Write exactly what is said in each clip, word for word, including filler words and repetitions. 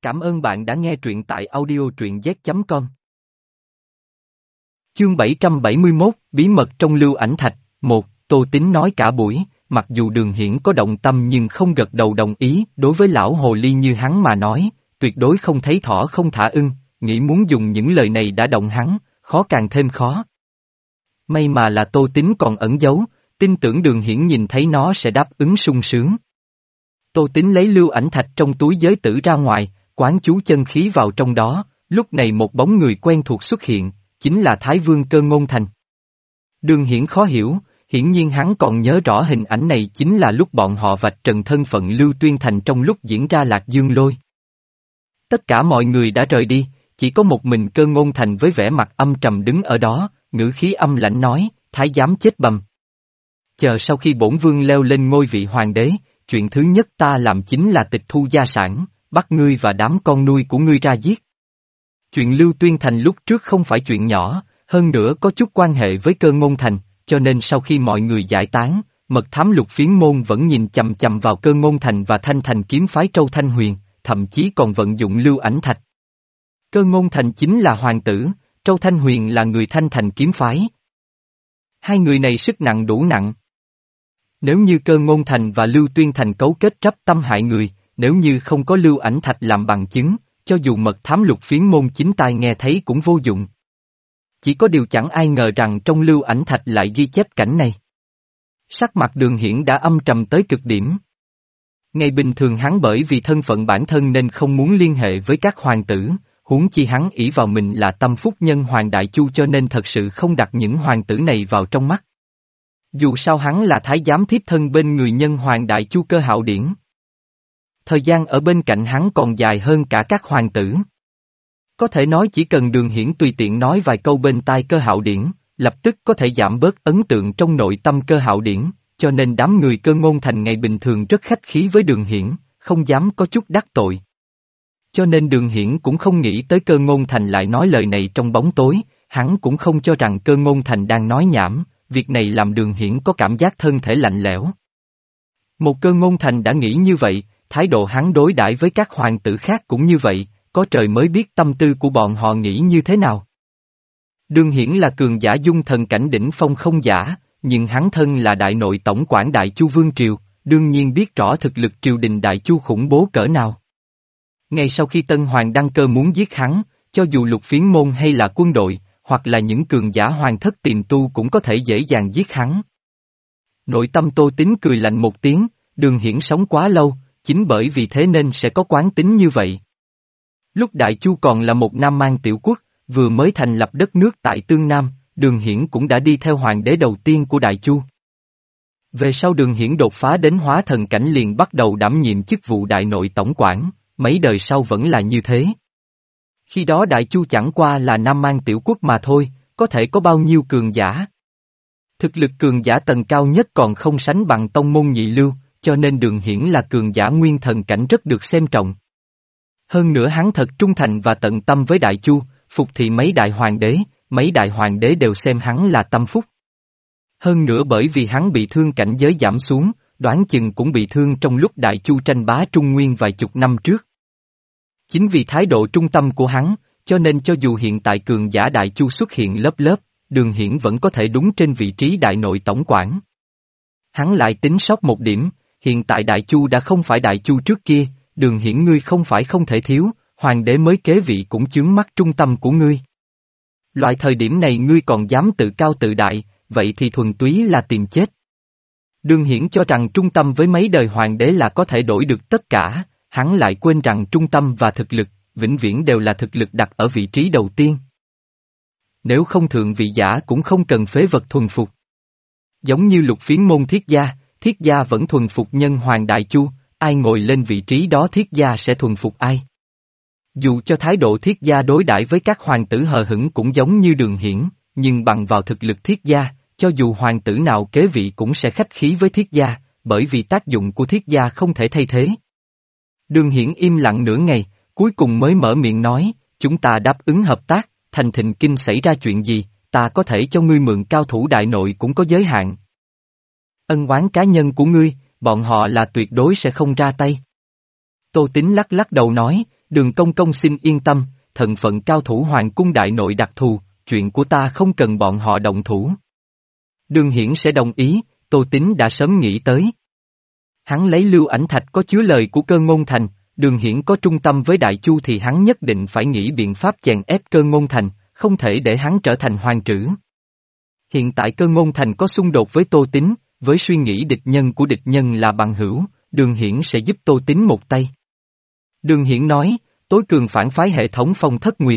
Cảm ơn bạn đã nghe truyện tại audio truyện z chấm com. Chương bảy trăm bảy mươi mốt, Bí mật trong lưu ảnh thạch. Một, Tô Tín nói cả buổi, mặc dù Đường Hiển có động tâm nhưng không gật đầu đồng ý, đối với lão hồ ly như hắn mà nói, tuyệt đối không thấy thỏ không thả ưng, nghĩ muốn dùng những lời này đã động hắn, khó càng thêm khó. May mà là Tô Tín còn ẩn giấu, tin tưởng Đường Hiển nhìn thấy nó sẽ đáp ứng sung sướng. Tô Tín lấy lưu ảnh thạch trong túi giới tử ra ngoài, quán chú chân khí vào trong đó, lúc này một bóng người quen thuộc xuất hiện, chính là Thái Vương Cơ Ngôn Thành. Đường Hiển khó hiểu, hiển nhiên hắn còn nhớ rõ hình ảnh này chính là lúc bọn họ vạch trần thân phận Lưu Tuyên Thành trong lúc diễn ra Lạc Dương Lôi. Tất cả mọi người đã rời đi, chỉ có một mình Cơ Ngôn Thành với vẻ mặt âm trầm đứng ở đó, ngữ khí âm lãnh nói, thái giám chết bầm. Chờ sau khi bổn vương leo lên ngôi vị hoàng đế, chuyện thứ nhất ta làm chính là tịch thu gia sản, bắt ngươi và đám con nuôi của ngươi ra giết. Chuyện Lưu Tuyên Thành lúc trước không phải chuyện nhỏ, hơn nữa có chút quan hệ với Cơ Ngôn Thành, cho nên sau khi mọi người giải tán, mật thám Lục Phiến Môn vẫn nhìn chằm chằm vào Cơ Ngôn Thành và Thanh Thành kiếm phái Trâu Thanh Huyền, thậm chí còn vận dụng lưu ảnh thạch. Cơ Ngôn Thành chính là hoàng tử, Trâu Thanh Huyền là người Thanh Thành kiếm phái. Hai người này sức nặng đủ nặng. Nếu như Cơ Ngôn Thành và Lưu Tuyên Thành cấu kết trắp tâm hại người, nếu như không có lưu ảnh thạch làm bằng chứng, cho dù mật thám Lục Phiến Môn chính tai nghe thấy cũng vô dụng. Chỉ có điều chẳng ai ngờ rằng trong lưu ảnh thạch lại ghi chép cảnh này. Sắc mặt Đường Hiển đã âm trầm tới cực điểm. Ngày bình thường hắn bởi vì thân phận bản thân nên không muốn liên hệ với các hoàng tử, huống chi hắn ỷ vào mình là tâm phúc nhân Hoàng Đại Chu cho nên thật sự không đặt những hoàng tử này vào trong mắt. Dù sao hắn là thái giám thiếp thân bên người nhân Hoàng Đại Chu Cơ Hạo Điển. Thời gian ở bên cạnh hắn còn dài hơn cả các hoàng tử. Có thể nói chỉ cần Đường Hiển tùy tiện nói vài câu bên tai Cơ Hạo Điển, lập tức có thể giảm bớt ấn tượng trong nội tâm Cơ Hạo Điển, cho nên đám người Cơ Ngôn Thành ngày bình thường rất khách khí với Đường Hiển, không dám có chút đắc tội. Cho nên Đường Hiển cũng không nghĩ tới Cơ Ngôn Thành lại nói lời này trong bóng tối, hắn cũng không cho rằng Cơ Ngôn Thành đang nói nhảm, việc này làm Đường Hiển có cảm giác thân thể lạnh lẽo. Một Cơ Ngôn Thành đã nghĩ như vậy, thái độ hắn đối đãi với các hoàng tử khác cũng như vậy, có trời mới biết tâm tư của bọn họ nghĩ như thế nào. Đường Hiển là cường giả dung thần cảnh đỉnh phong không giả, nhưng hắn thân là đại nội tổng quản Đại Chu Vương Triều, đương nhiên biết rõ thực lực triều đình Đại Chu khủng bố cỡ nào. Ngay sau khi Tân Hoàng đăng cơ muốn giết hắn, cho dù Lục Phiến Môn hay là quân đội, hoặc là những cường giả hoàng thất tiềm tu cũng có thể dễ dàng giết hắn. Nội tâm Tô Tín cười lạnh một tiếng, Đường Hiển sống quá lâu, chính bởi vì thế nên sẽ có quán tính như vậy. Lúc Đại Chu còn là một Nam Man tiểu quốc, vừa mới thành lập đất nước tại Tương Nam, Đường Hiển cũng đã đi theo hoàng đế đầu tiên của Đại Chu. Về sau Đường Hiển đột phá đến hóa thần cảnh liền bắt đầu đảm nhiệm chức vụ đại nội tổng quản, mấy đời sau vẫn là như thế. Khi đó Đại Chu chẳng qua là Nam Man tiểu quốc mà thôi, có thể có bao nhiêu cường giả. Thực lực cường giả tầng cao nhất còn không sánh bằng tông môn nhị lưu, cho nên Đường Hiển là cường giả nguyên thần cảnh rất được xem trọng. Hơn nữa hắn thật trung thành và tận tâm với Đại Chu, phục thị mấy đại hoàng đế, mấy đại hoàng đế đều xem hắn là tâm phúc. Hơn nữa bởi vì hắn bị thương cảnh giới giảm xuống, đoán chừng cũng bị thương trong lúc Đại Chu tranh bá Trung Nguyên vài chục năm trước. Chính vì thái độ trung tâm của hắn, cho nên cho dù hiện tại cường giả Đại Chu xuất hiện lớp lớp, Đường Hiển vẫn có thể đúng trên vị trí đại nội tổng quản. Hắn lại tính sót một điểm, hiện tại Đại Chu đã không phải Đại Chu trước kia, Đường Hiển ngươi không phải không thể thiếu, hoàng đế mới kế vị cũng chướng mắt trung tâm của ngươi. Loại thời điểm này ngươi còn dám tự cao tự đại, vậy thì thuần túy là tìm chết. Đường Hiển cho rằng trung tâm với mấy đời hoàng đế là có thể đổi được tất cả, hắn lại quên rằng trung tâm và thực lực, vĩnh viễn đều là thực lực đặt ở vị trí đầu tiên. Nếu không thượng vị giả cũng không cần phế vật thuần phục. Giống như Lục Phiến Môn Thiết Gia, Thiết Gia vẫn thuần phục nhân Hoàng Đại Chu, ai ngồi lên vị trí đó Thiết Gia sẽ thuần phục ai. Dù cho thái độ Thiết Gia đối đãi với các hoàng tử hờ hững cũng giống như Đường Hiển, nhưng bằng vào thực lực Thiết Gia, cho dù hoàng tử nào kế vị cũng sẽ khách khí với Thiết Gia, bởi vì tác dụng của Thiết Gia không thể thay thế. Đường Hiển im lặng nửa ngày, cuối cùng mới mở miệng nói, chúng ta đáp ứng hợp tác, Thành Thịnh Kinh xảy ra chuyện gì, ta có thể cho ngươi mượn cao thủ đại nội cũng có giới hạn. Ân oán cá nhân của ngươi, bọn họ là tuyệt đối sẽ không ra tay. Tô Tín lắc lắc đầu nói, Đường công công xin yên tâm, thân phận cao thủ hoàng cung đại nội đặc thù, chuyện của ta không cần bọn họ động thủ. Đường Hiển sẽ đồng ý, Tô Tín đã sớm nghĩ tới. Hắn lấy lưu ảnh thạch có chứa lời của Cơ Ngôn Thành, Đường Hiển có trung tâm với Đại Chu thì hắn nhất định phải nghĩ biện pháp chèn ép Cơ Ngôn Thành, không thể để hắn trở thành hoàng trữ. Hiện tại Cơ Ngôn Thành có xung đột với Tô Tín, với suy nghĩ địch nhân của địch nhân là bằng hữu, Đường Hiển sẽ giúp Tô Tín một tay. Đường Hiển nói, tối cường phản phái hệ thống Phong Thất Nguyệt.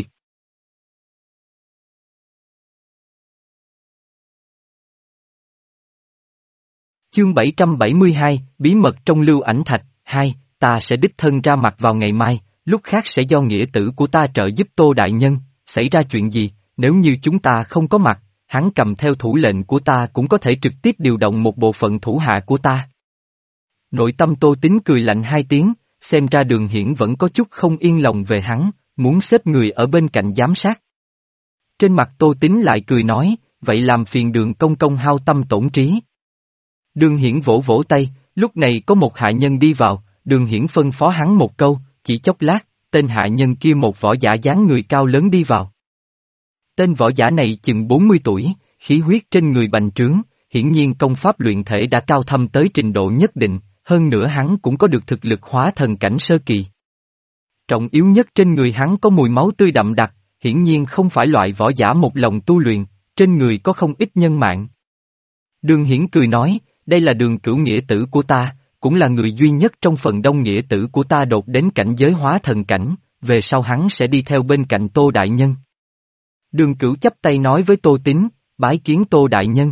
Chương bảy trăm bảy mươi hai, Bí mật trong lưu ảnh thạch, hai, ta sẽ đích thân ra mặt vào ngày mai, lúc khác sẽ do nghĩa tử của ta trợ giúp Tô Đại Nhân, xảy ra chuyện gì, nếu như chúng ta không có mặt, hắn cầm theo thủ lệnh của ta cũng có thể trực tiếp điều động một bộ phận thủ hạ của ta. Nội tâm Tô Tín cười lạnh hai tiếng, xem ra Đường Hiển vẫn có chút không yên lòng về hắn, muốn xếp người ở bên cạnh giám sát. Trên mặt Tô Tín lại cười nói, vậy làm phiền Đường công công hao tâm tổn trí. Đường Hiển vỗ vỗ tay, lúc này có một hạ nhân đi vào, Đường Hiển phân phó hắn một câu, chỉ chốc lát, tên hạ nhân kia một võ giả dáng người cao lớn đi vào. Tên võ giả này chừng bốn mươi tuổi, khí huyết trên người bành trướng, hiển nhiên công pháp luyện thể đã cao thâm tới trình độ nhất định, hơn nữa hắn cũng có được thực lực hóa thần cảnh sơ kỳ. Trọng yếu nhất trên người hắn có mùi máu tươi đậm đặc, hiển nhiên không phải loại võ giả một lòng tu luyện, trên người có không ít nhân mạng. Đường Hiển cười nói, đây là Đường Cửu nghĩa tử của ta, cũng là người duy nhất trong phần đông nghĩa tử của ta đột đến cảnh giới hóa thần cảnh, về sau hắn sẽ đi theo bên cạnh Tô Đại Nhân. Đường Cửu chắp tay nói với Tô Tín, bái kiến Tô Đại Nhân.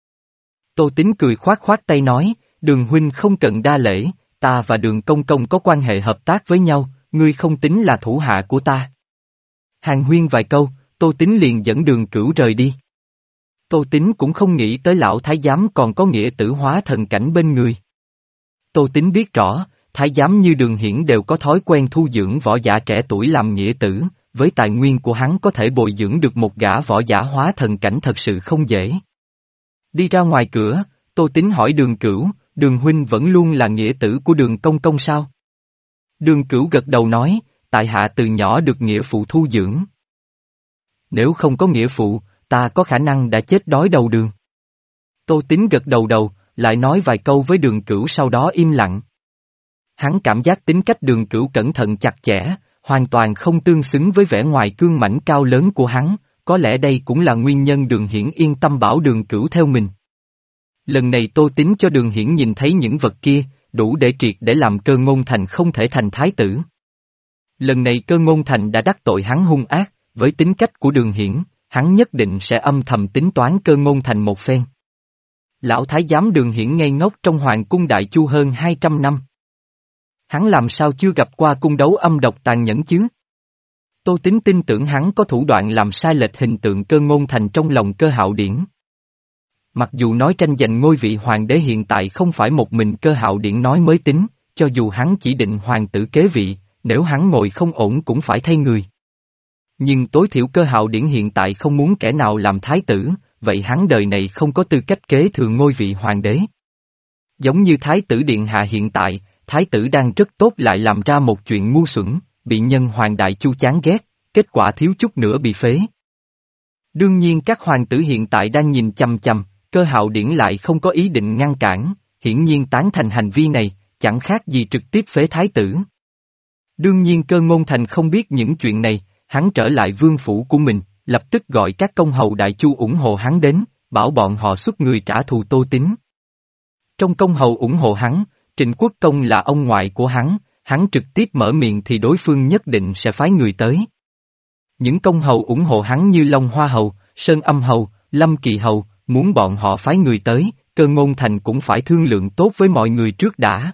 Tô Tín cười khoát khoát tay nói, Đường huynh không cần đa lễ, ta và Đường công công có quan hệ hợp tác với nhau, ngươi không tính là thủ hạ của ta. Hàn huyên vài câu, Tô Tín liền dẫn Đường Cửu rời đi. Tô Tín cũng không nghĩ tới lão thái giám còn có nghĩa tử hóa thần cảnh bên người. Tô Tín biết rõ, thái giám như Đường Hiển đều có thói quen thu dưỡng võ giả trẻ tuổi làm nghĩa tử, với tài nguyên của hắn có thể bồi dưỡng được một gã võ giả hóa thần cảnh thật sự không dễ. Đi ra ngoài cửa, Tô Tín hỏi Đường Cửu, Đường huynh vẫn luôn là nghĩa tử của Đường công công sao? Đường Cửu gật đầu nói, tại hạ từ nhỏ được nghĩa phụ thu dưỡng. Nếu không có nghĩa phụ, ta có khả năng đã chết đói đầu đường. Tô Tín gật đầu đầu, lại nói vài câu với Đường Cửu sau đó im lặng. Hắn cảm giác tính cách Đường Cửu cẩn thận chặt chẽ, hoàn toàn không tương xứng với vẻ ngoài cương mãnh cao lớn của hắn, có lẽ đây cũng là nguyên nhân Đường Hiển yên tâm bảo Đường Cửu theo mình. Lần này Tô Tín cho Đường Hiển nhìn thấy những vật kia, đủ để triệt để làm Cơ Ngôn Thành không thể thành thái tử. Lần này Cơ Ngôn Thành đã đắc tội hắn hung ác, với tính cách của Đường Hiển, hắn nhất định sẽ âm thầm tính toán Cơ Ngôn Thành một phen. Lão thái giám Đường Hiển ngây ngốc trong hoàng cung Đại Chu hơn hai trăm năm. Hắn làm sao chưa gặp qua cung đấu âm độc tàn nhẫn chứ? Tô Tín tin tưởng hắn có thủ đoạn làm sai lệch hình tượng Cơ Ngôn Thành trong lòng Cơ Hạo Điển. Mặc dù nói tranh giành ngôi vị hoàng đế hiện tại không phải một mình Cơ Hạo Điển nói mới tính, cho dù hắn chỉ định hoàng tử kế vị, nếu hắn ngồi không ổn cũng phải thay người. Nhưng tối thiểu Cơ Hạo Điển hiện tại không muốn kẻ nào làm thái tử, vậy hắn đời này không có tư cách kế thừa ngôi vị hoàng đế. Giống như thái tử điện hạ hiện tại, thái tử đang rất tốt lại làm ra một chuyện ngu xuẩn, bị nhân hoàng Đại Chu chán ghét, kết quả thiếu chút nữa bị phế. Đương nhiên các hoàng tử hiện tại đang nhìn chằm chằm, Cơ Hạo Điển lại không có ý định ngăn cản, hiển nhiên tán thành hành vi này, chẳng khác gì trực tiếp phế thái tử. Đương nhiên Cơ Ngôn Thành không biết những chuyện này, hắn trở lại vương phủ của mình, lập tức gọi các công hầu Đại Chu ủng hộ hắn đến, bảo bọn họ xuất người trả thù Tô Tín. Trong công hầu ủng hộ hắn, Trịnh Quốc Công là ông ngoại của hắn, hắn trực tiếp mở miệng thì đối phương nhất định sẽ phái người tới. Những công hầu ủng hộ hắn như Long Hoa Hầu, Sơn Âm Hầu, Lâm Kỳ Hầu, muốn bọn họ phái người tới, Cơ Ngôn Thành cũng phải thương lượng tốt với mọi người trước đã.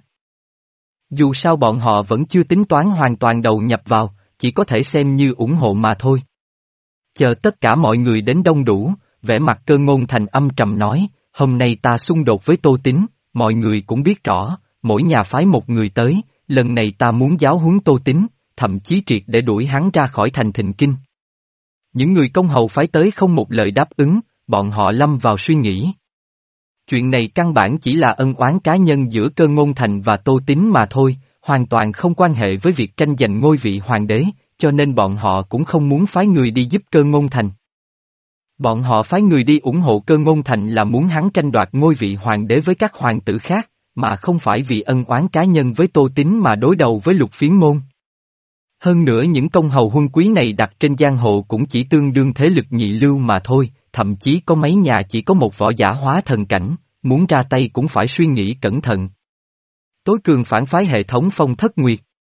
Dù sao bọn họ vẫn chưa tính toán hoàn toàn đầu nhập vào, chỉ có thể xem như ủng hộ mà thôi. Chờ tất cả mọi người đến đông đủ, vẻ mặt Cơ Ngôn Thành âm trầm nói, hôm nay ta xung đột với Tô Tín, mọi người cũng biết rõ, mỗi nhà phái một người tới, lần này ta muốn giáo huấn Tô Tín, thậm chí triệt để đuổi hắn ra khỏi thành Thịnh Kinh. Những người công hầu phái tới không một lời đáp ứng, bọn họ lâm vào suy nghĩ. Chuyện này căn bản chỉ là ân oán cá nhân giữa Cơ Ngôn Thành và Tô Tín mà thôi, hoàn toàn không quan hệ với việc tranh giành ngôi vị hoàng đế, cho nên bọn họ cũng không muốn phái người đi giúp Cơ Ngôn Thành. Bọn họ phái người đi ủng hộ Cơ Ngôn Thành là muốn hắn tranh đoạt ngôi vị hoàng đế với các hoàng tử khác, mà không phải vì ân oán cá nhân với Tô Tín mà đối đầu với Lục Phiến Môn. Hơn nữa những công hầu huân quý này đặt trên giang hồ cũng chỉ tương đương thế lực nhị lưu mà thôi, thậm chí có mấy nhà chỉ có một võ giả hóa thần cảnh, muốn ra tay cũng phải suy nghĩ cẩn thận. Tối cường phản phái hệ thống Phong Thất Nguyệt.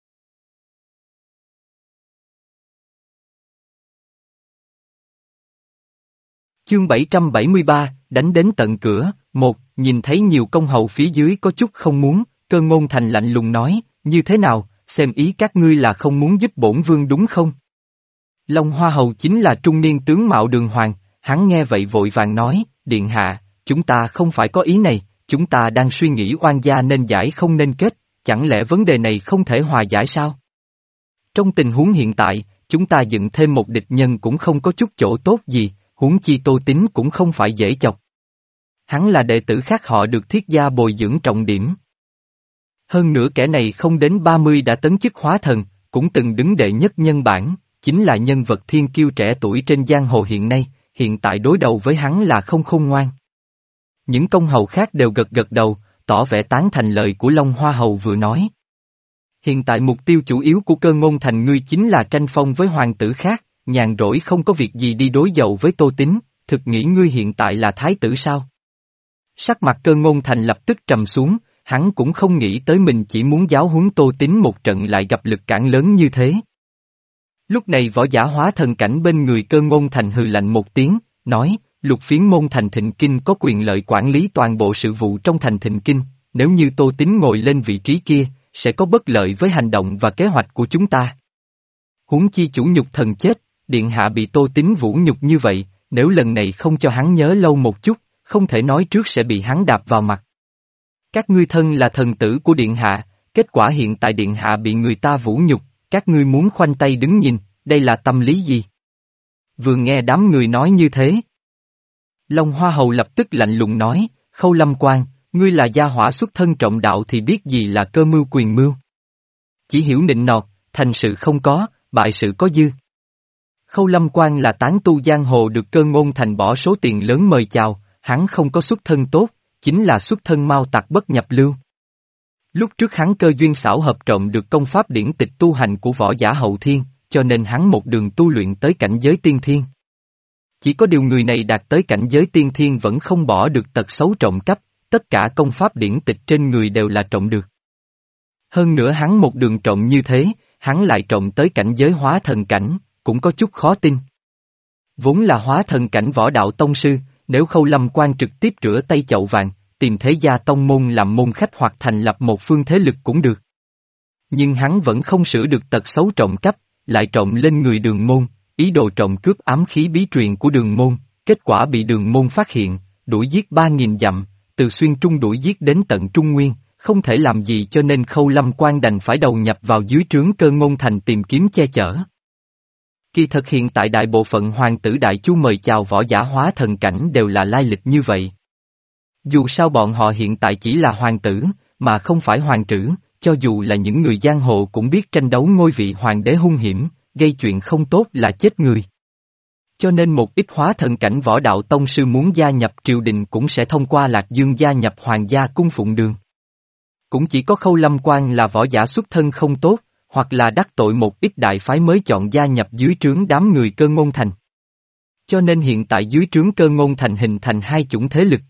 Chương bảy trăm bảy mươi ba, đánh đến tận cửa, một, nhìn thấy nhiều công hầu phía dưới có chút không muốn, Cơ Ngôn Thành lạnh lùng nói, như thế nào, xem ý các ngươi là không muốn giúp bổn vương đúng không? Long Hoa Hầu chính là trung niên tướng mạo đường hoàng, hắn nghe vậy vội vàng nói, điện hạ, chúng ta không phải có ý này, chúng ta đang suy nghĩ oan gia nên giải không nên kết, chẳng lẽ vấn đề này không thể hòa giải sao? Trong tình huống hiện tại, chúng ta dựng thêm một địch nhân cũng không có chút chỗ tốt gì, huống chi Tô Tín cũng không phải dễ chọc. Hắn là đệ tử khác họ được thiết gia bồi dưỡng trọng điểm. Hơn nữa kẻ này không đến ba mươi đã tấn chức hóa thần, cũng từng đứng đệ nhất nhân bản, chính là nhân vật thiên kiêu trẻ tuổi trên giang hồ hiện nay, hiện tại đối đầu với hắn là không khôn ngoan. Những công hầu khác đều gật gật đầu, tỏ vẻ tán thành lời của Long Hoa Hầu vừa nói. Hiện tại mục tiêu chủ yếu của Cơ Ngôn Thành ngươi chính là tranh phong với hoàng tử khác, nhàn rỗi không có việc gì đi đối đầu với Tô Tín, thực nghĩ ngươi hiện tại là thái tử sao? Sắc mặt Cơ Ngôn Thành lập tức trầm xuống, hắn cũng không nghĩ tới mình chỉ muốn giáo huấn Tô Tín một trận lại gặp lực cản lớn như thế. Lúc này võ giả hóa thần cảnh bên người Cơ Ngôn Thành hừ lạnh một tiếng, nói, Lục Phiến Môn thành Thịnh Kinh có quyền lợi quản lý toàn bộ sự vụ trong thành Thịnh Kinh, nếu như Tô Tín ngồi lên vị trí kia, sẽ có bất lợi với hành động và kế hoạch của chúng ta. Huống chi chủ nhục thần chết, điện hạ bị Tô Tín vũ nhục như vậy, nếu lần này không cho hắn nhớ lâu một chút, không thể nói trước sẽ bị hắn đạp vào mặt. Các ngươi thân là thần tử của điện hạ, kết quả hiện tại điện hạ bị người ta vũ nhục, các ngươi muốn khoanh tay đứng nhìn, đây là tâm lý gì? Vừa nghe đám người nói như thế. Long Hoa Hầu lập tức lạnh lùng nói, Khâu Lâm Quan, ngươi là gia hỏa xuất thân trọng đạo thì biết gì là cơ mưu quyền mưu. Chỉ hiểu nịnh nọt, thành sự không có, bại sự có dư. Khâu Lâm Quan là tán tu giang hồ được Cơ Ngôn Thành bỏ số tiền lớn mời chào, hắn không có xuất thân tốt, chính là xuất thân mau tặc bất nhập lưu. Lúc trước hắn cơ duyên xảo hợp trộm được công pháp điển tịch tu hành của võ giả hậu thiên, cho nên hắn một đường tu luyện tới cảnh giới tiên thiên. Chỉ có điều người này đạt tới cảnh giới tiên thiên vẫn không bỏ được tật xấu trộm cắp, tất cả công pháp điển tịch trên người đều là trộm được. Hơn nữa hắn một đường trộm như thế, hắn lại trộm tới cảnh giới hóa thần cảnh, cũng có chút khó tin. Vốn là hóa thần cảnh võ đạo tông sư, nếu Khâu Lâm Quan trực tiếp rửa tay chậu vàng, tìm thế gia tông môn làm môn khách hoặc thành lập một phương thế lực cũng được. Nhưng hắn vẫn không sửa được tật xấu trộm cắp, lại trộm lên người Đường Môn, ý đồ trộm cướp ám khí bí truyền của Đường Môn, kết quả bị Đường Môn phát hiện, đuổi giết ba nghìn dặm, từ xuyên trung đuổi giết đến tận Trung Nguyên, không thể làm gì cho nên Khâu Lâm Quan đành phải đầu nhập vào dưới trướng Cơ Ngôn Thành tìm kiếm che chở. Kỳ thật hiện tại đại bộ phận hoàng tử đại chu mời chào võ giả hóa thần cảnh đều là lai lịch như vậy. Dù sao bọn họ hiện tại chỉ là hoàng tử, mà không phải hoàng trữ, cho dù là những người giang hồ cũng biết tranh đấu ngôi vị hoàng đế hung hiểm, gây chuyện không tốt là chết người. Cho nên một ít hóa thần cảnh võ đạo tông sư muốn gia nhập triều đình cũng sẽ thông qua Lạc Dương gia nhập hoàng gia cung phụng đường. Cũng chỉ có Khâu Lâm Quan là võ giả xuất thân không tốt, hoặc là đắc tội một ít đại phái mới chọn gia nhập dưới trướng đám người Cơ Ngôn Thành. Cho nên hiện tại dưới trướng Cơ Ngôn Thành hình thành hai chủng thế lực.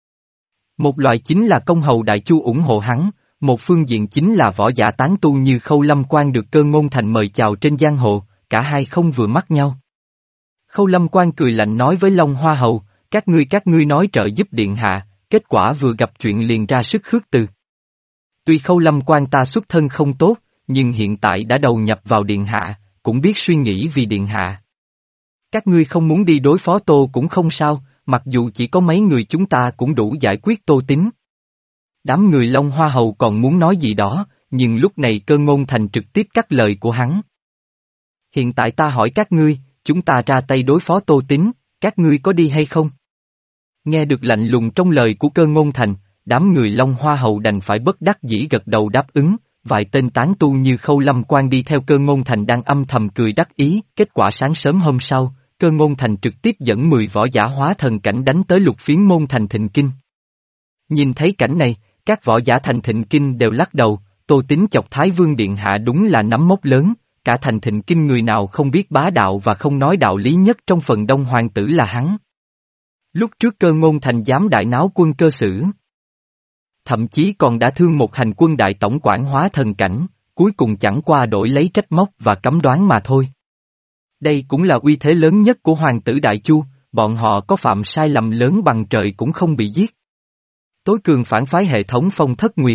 Một loại chính là công hầu đại chu ủng hộ hắn, một phương diện chính là võ giả tán tu như Khâu Lâm Quan được Cơ Ngôn Thành mời chào trên giang hồ, cả hai không vừa mắt nhau. Khâu Lâm Quan cười lạnh nói với Long Hoa Hầu, các ngươi các ngươi nói trợ giúp điện hạ, kết quả vừa gặp chuyện liền ra sức khước từ. Tuy Khâu Lâm Quan ta xuất thân không tốt, nhưng hiện tại đã đầu nhập vào điện hạ, cũng biết suy nghĩ vì điện hạ. Các ngươi không muốn đi đối phó Tô cũng không sao, mặc dù chỉ có mấy người chúng ta cũng đủ giải quyết Tô Tín. Đám người Long Hoa Hầu còn muốn nói gì đó, nhưng lúc này Cơ Ngôn Thành trực tiếp cắt lời của hắn. Hiện tại ta hỏi các ngươi, chúng ta ra tay đối phó Tô Tín, các ngươi có đi hay không? Nghe được lạnh lùng trong lời của Cơ Ngôn Thành, đám người Long Hoa Hầu đành phải bất đắc dĩ gật đầu đáp ứng, vài tên tán tu như Khâu Lâm Quan đi theo Cơ Ngôn Thành đang âm thầm cười đắc ý, kết quả sáng sớm hôm sau, Cơ Ngôn Thành trực tiếp dẫn mười võ giả hóa thần cảnh đánh tới Lục Phiến Môn thành Thịnh Kinh. Nhìn thấy cảnh này, các võ giả thành Thịnh Kinh đều lắc đầu, Tô Tín chọc Thái Vương Điện Hạ đúng là nắm mốc lớn, cả thành Thịnh Kinh người nào không biết bá đạo và không nói đạo lý nhất trong phần đông hoàng tử là hắn. Lúc trước Cơ Ngôn Thành dám đại náo quân Cơ Sử, thậm chí còn đã thương một hành quân đại tổng quản hóa thần cảnh, cuối cùng chẳng qua đổi lấy trách móc và cấm đoán mà thôi. Đây cũng là uy thế lớn nhất của hoàng tử Đại Chu, bọn họ có phạm sai lầm lớn bằng trời cũng không bị giết. Tối cường phản phái hệ thống Phong Thất Nguyệt.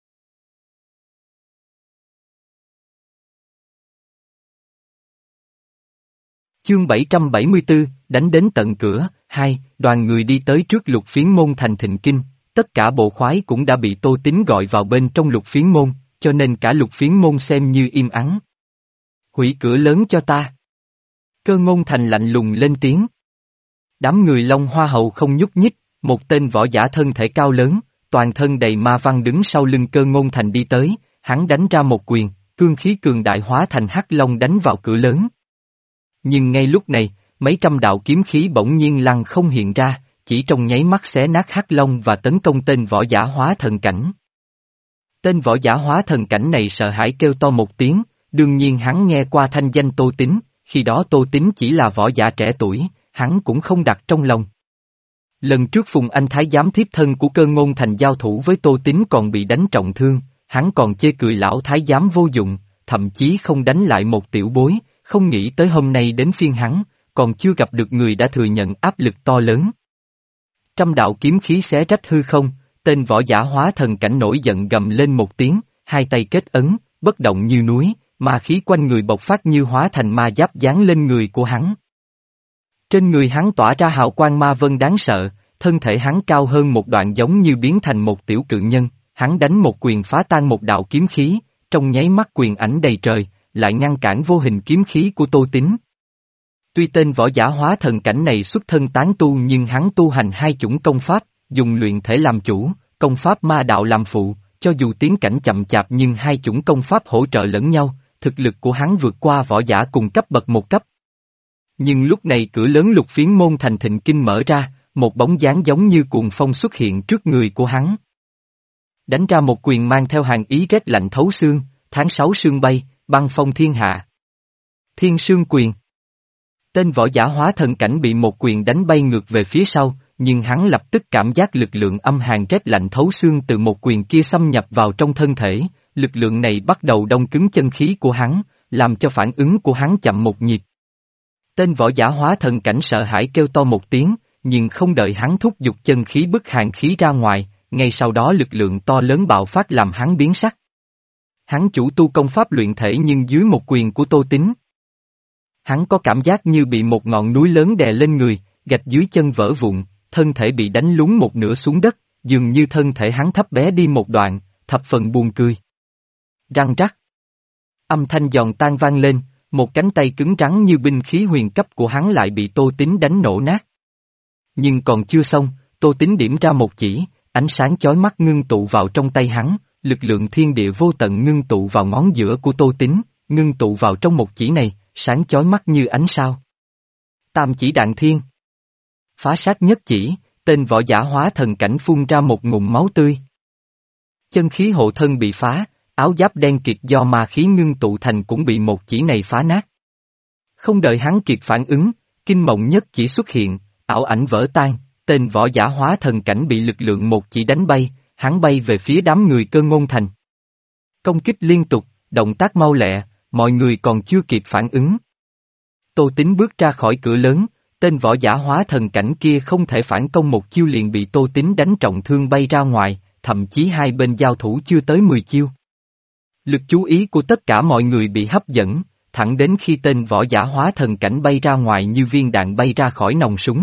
Chương bảy trăm bảy mươi tư, đánh đến tận cửa, hai, đoàn người đi tới trước Lục Phiến Môn thành Thịnh Kinh, tất cả bộ khoái cũng đã bị Tô Tín gọi vào bên trong Lục Phiến Môn, cho nên cả Lục Phiến Môn xem như im ắng. Hủy cửa lớn cho ta. Cơ Ngôn Thành lạnh lùng lên tiếng. Đám người Long Hoa Hầu không nhúc nhích, một tên võ giả thân thể cao lớn, toàn thân đầy ma văn đứng sau lưng Cơ Ngôn Thành đi tới, hắn đánh ra một quyền, cương khí cường đại hóa thành hắc long đánh vào cửa lớn. Nhưng ngay lúc này, mấy trăm đạo kiếm khí bỗng nhiên lăng không hiện ra, chỉ trong nháy mắt xé nát hắc long và tấn công tên võ giả hóa thần cảnh. Tên võ giả hóa thần cảnh này sợ hãi kêu to một tiếng, đương nhiên hắn nghe qua thanh danh Tô Tín, khi đó Tô Tín chỉ là võ giả trẻ tuổi, hắn cũng không đặt trong lòng. Lần trước Phùng Anh Thái giám thiếp thân của Cơ Ngôn Thành giao thủ với Tô Tín còn bị đánh trọng thương, hắn còn chê cười lão Thái giám vô dụng, thậm chí không đánh lại một tiểu bối, không nghĩ tới hôm nay đến phiên hắn, còn chưa gặp được người đã thừa nhận áp lực to lớn. Trăm đạo kiếm khí xé rách hư không, tên võ giả hóa thần cảnh nổi giận gầm lên một tiếng, hai tay kết ấn, bất động như núi, ma khí quanh người bộc phát như hóa thành ma giáp dán lên người của hắn. Trên người hắn tỏa ra hào quang ma vân đáng sợ, thân thể hắn cao hơn một đoạn giống như biến thành một tiểu cự nhân, hắn đánh một quyền phá tan một đạo kiếm khí, trong nháy mắt quyền ảnh đầy trời, lại ngăn cản vô hình kiếm khí của Tô Tín. Tuy tên võ giả hóa thần cảnh này xuất thân tán tu nhưng hắn tu hành hai chủng công pháp, dùng luyện thể làm chủ, công pháp ma đạo làm phụ, cho dù tiến cảnh chậm chạp nhưng hai chủng công pháp hỗ trợ lẫn nhau, thực lực của hắn vượt qua võ giả cùng cấp bậc một cấp. Nhưng lúc này cửa lớn Lục Phiến Môn thành Thịnh Kinh mở ra, một bóng dáng giống như cuồng phong xuất hiện trước người của hắn. Đánh ra một quyền mang theo hàn ý rét lạnh thấu xương, tháng sáu sương bay, băng phong thiên hạ. Thiên sương quyền. Tên võ giả hóa thần cảnh bị một quyền đánh bay ngược về phía sau, nhưng hắn lập tức cảm giác lực lượng âm hàn rét lạnh thấu xương từ một quyền kia xâm nhập vào trong thân thể, lực lượng này bắt đầu đông cứng chân khí của hắn, làm cho phản ứng của hắn chậm một nhịp. Tên võ giả hóa thần cảnh sợ hãi kêu to một tiếng, nhưng không đợi hắn thúc giục chân khí bức hàn khí ra ngoài, ngay sau đó lực lượng to lớn bạo phát làm hắn biến sắc. Hắn chủ tu công pháp luyện thể nhưng dưới một quyền của Tô Tín, hắn có cảm giác như bị một ngọn núi lớn đè lên người, gạch dưới chân vỡ vụn, thân thể bị đánh lún một nửa xuống đất, dường như thân thể hắn thấp bé đi một đoạn, thập phần buồn cười. Răng rắc. Âm thanh giòn tan vang lên, một cánh tay cứng rắn như binh khí huyền cấp của hắn lại bị Tô Tín đánh nổ nát. Nhưng còn chưa xong, Tô Tín điểm ra một chỉ, ánh sáng chói mắt ngưng tụ vào trong tay hắn, lực lượng thiên địa vô tận ngưng tụ vào ngón giữa của Tô Tín, ngưng tụ vào trong một chỉ này, sáng chói mắt như ánh sao. Tam chỉ đạn thiên. Phá sát nhất chỉ, tên võ giả hóa thần cảnh phun ra một ngụm máu tươi. Chân khí hộ thân bị phá, áo giáp đen kịt do ma khí ngưng tụ thành cũng bị một chỉ này phá nát. Không đợi hắn kịp phản ứng, kinh mộng nhất chỉ xuất hiện, ảo ảnh vỡ tan, tên võ giả hóa thần cảnh bị lực lượng một chỉ đánh bay, hắn bay về phía đám người Cơ Ngôn Thành. Công kích liên tục, động tác mau lẹ, mọi người còn chưa kịp phản ứng. Tô Tín bước ra khỏi cửa lớn, tên võ giả hóa thần cảnh kia không thể phản công một chiêu liền bị Tô Tín đánh trọng thương bay ra ngoài, thậm chí hai bên giao thủ chưa tới mười chiêu. Lực chú ý của tất cả mọi người bị hấp dẫn, thẳng đến khi tên võ giả hóa thần cảnh bay ra ngoài như viên đạn bay ra khỏi nòng súng.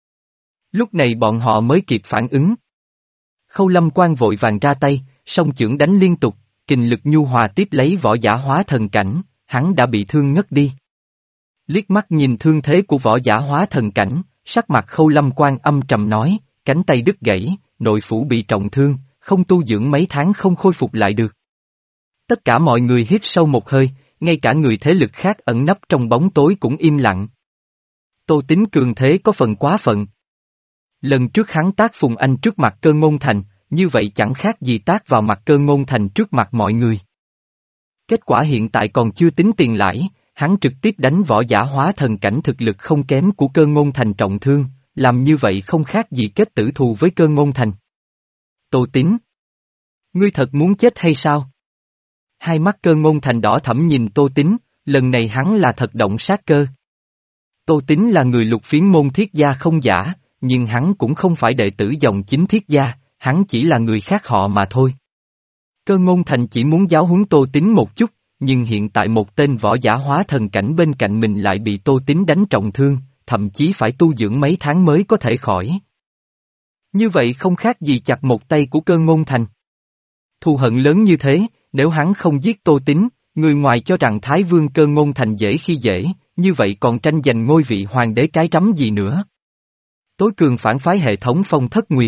Lúc này bọn họ mới kịp phản ứng. Khâu Lâm Quan vội vàng ra tay, song chưởng đánh liên tục, kình lực nhu hòa tiếp lấy võ giả hóa thần cảnh, hắn đã bị thương ngất đi. Liếc mắt nhìn thương thế của võ giả hóa thần cảnh, sắc mặt Khâu Lâm Quan âm trầm nói, cánh tay đứt gãy, nội phủ bị trọng thương, không tu dưỡng mấy tháng không khôi phục lại được. Tất cả mọi người hít sâu một hơi, ngay cả người thế lực khác ẩn nấp trong bóng tối cũng im lặng. Tô Tín cường thế có phần quá phận. Lần trước hắn tác Phùng Anh trước mặt Cơ Ngôn Thành, như vậy chẳng khác gì tác vào mặt Cơ Ngôn Thành trước mặt mọi người. Kết quả hiện tại còn chưa tính tiền lãi, hắn trực tiếp đánh võ giả hóa thần cảnh thực lực không kém của Cơ Ngôn Thành trọng thương, làm như vậy không khác gì kết tử thù với Cơ Ngôn Thành. Tô Tín, ngươi thật muốn chết hay sao? Hai mắt Cơ Ngôn Thành đỏ thẫm nhìn Tô Tín, lần này hắn là thật động sát cơ. Tô Tín là người Lục Phiến môn Thiết gia không giả, nhưng hắn cũng không phải đệ tử dòng chính Thiết gia, hắn chỉ là người khác họ mà thôi. Cơ Ngôn Thành chỉ muốn giáo huấn Tô Tín một chút, nhưng hiện tại một tên võ giả hóa thần cảnh bên cạnh mình lại bị Tô Tín đánh trọng thương, thậm chí phải tu dưỡng mấy tháng mới có thể khỏi. Như vậy không khác gì chặt một tay của Cơ Ngôn Thành. Thù hận lớn như thế, nếu hắn không giết Tô Tín, người ngoài cho rằng Thái Vương Cơ Ngôn Thành dễ khi dễ, như vậy còn tranh giành ngôi vị hoàng đế cái rắm gì nữa. Tối cường phản phái hệ thống Phong Thất Nguyệt.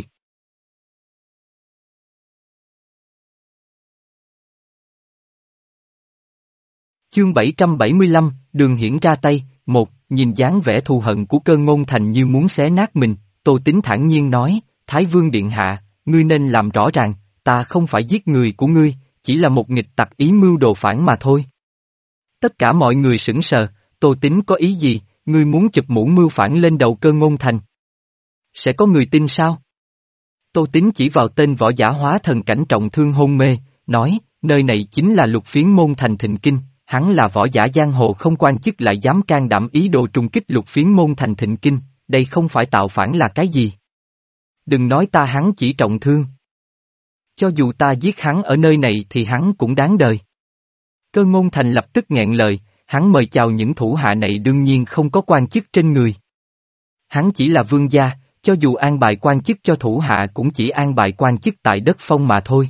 Chương bảy trăm bảy mươi lăm, Đường Hiển ra tay, một, nhìn dáng vẻ thù hận của Cơ Ngôn Thành như muốn xé nát mình, Tô Tín thản nhiên nói, Thái Vương Điện Hạ, ngươi nên làm rõ ràng, ta không phải giết người của ngươi, chỉ là một nghịch tặc ý mưu đồ phản mà thôi. Tất cả mọi người sững sờ, Tô Tín có ý gì, ngươi muốn chụp mũ mưu phản lên đầu Cơ Ngôn Thành? Sẽ có người tin sao? Tô Tín chỉ vào tên võ giả hóa thần cảnh trọng thương hôn mê, nói, nơi này chính là Lục Phiến môn thành Thịnh Kinh, hắn là võ giả giang hồ không quan chức lại dám can đảm ý đồ trùng kích Lục Phiến môn thành Thịnh Kinh, đây không phải tạo phản là cái gì? Đừng nói ta hắn chỉ trọng thương. Cho dù ta giết hắn ở nơi này thì hắn cũng đáng đời. Cơ Ngôn Thành lập tức nghẹn lời, hắn mời chào những thủ hạ này đương nhiên không có quan chức trên người. Hắn chỉ là vương gia, cho dù an bài quan chức cho thủ hạ cũng chỉ an bài quan chức tại đất phong mà thôi.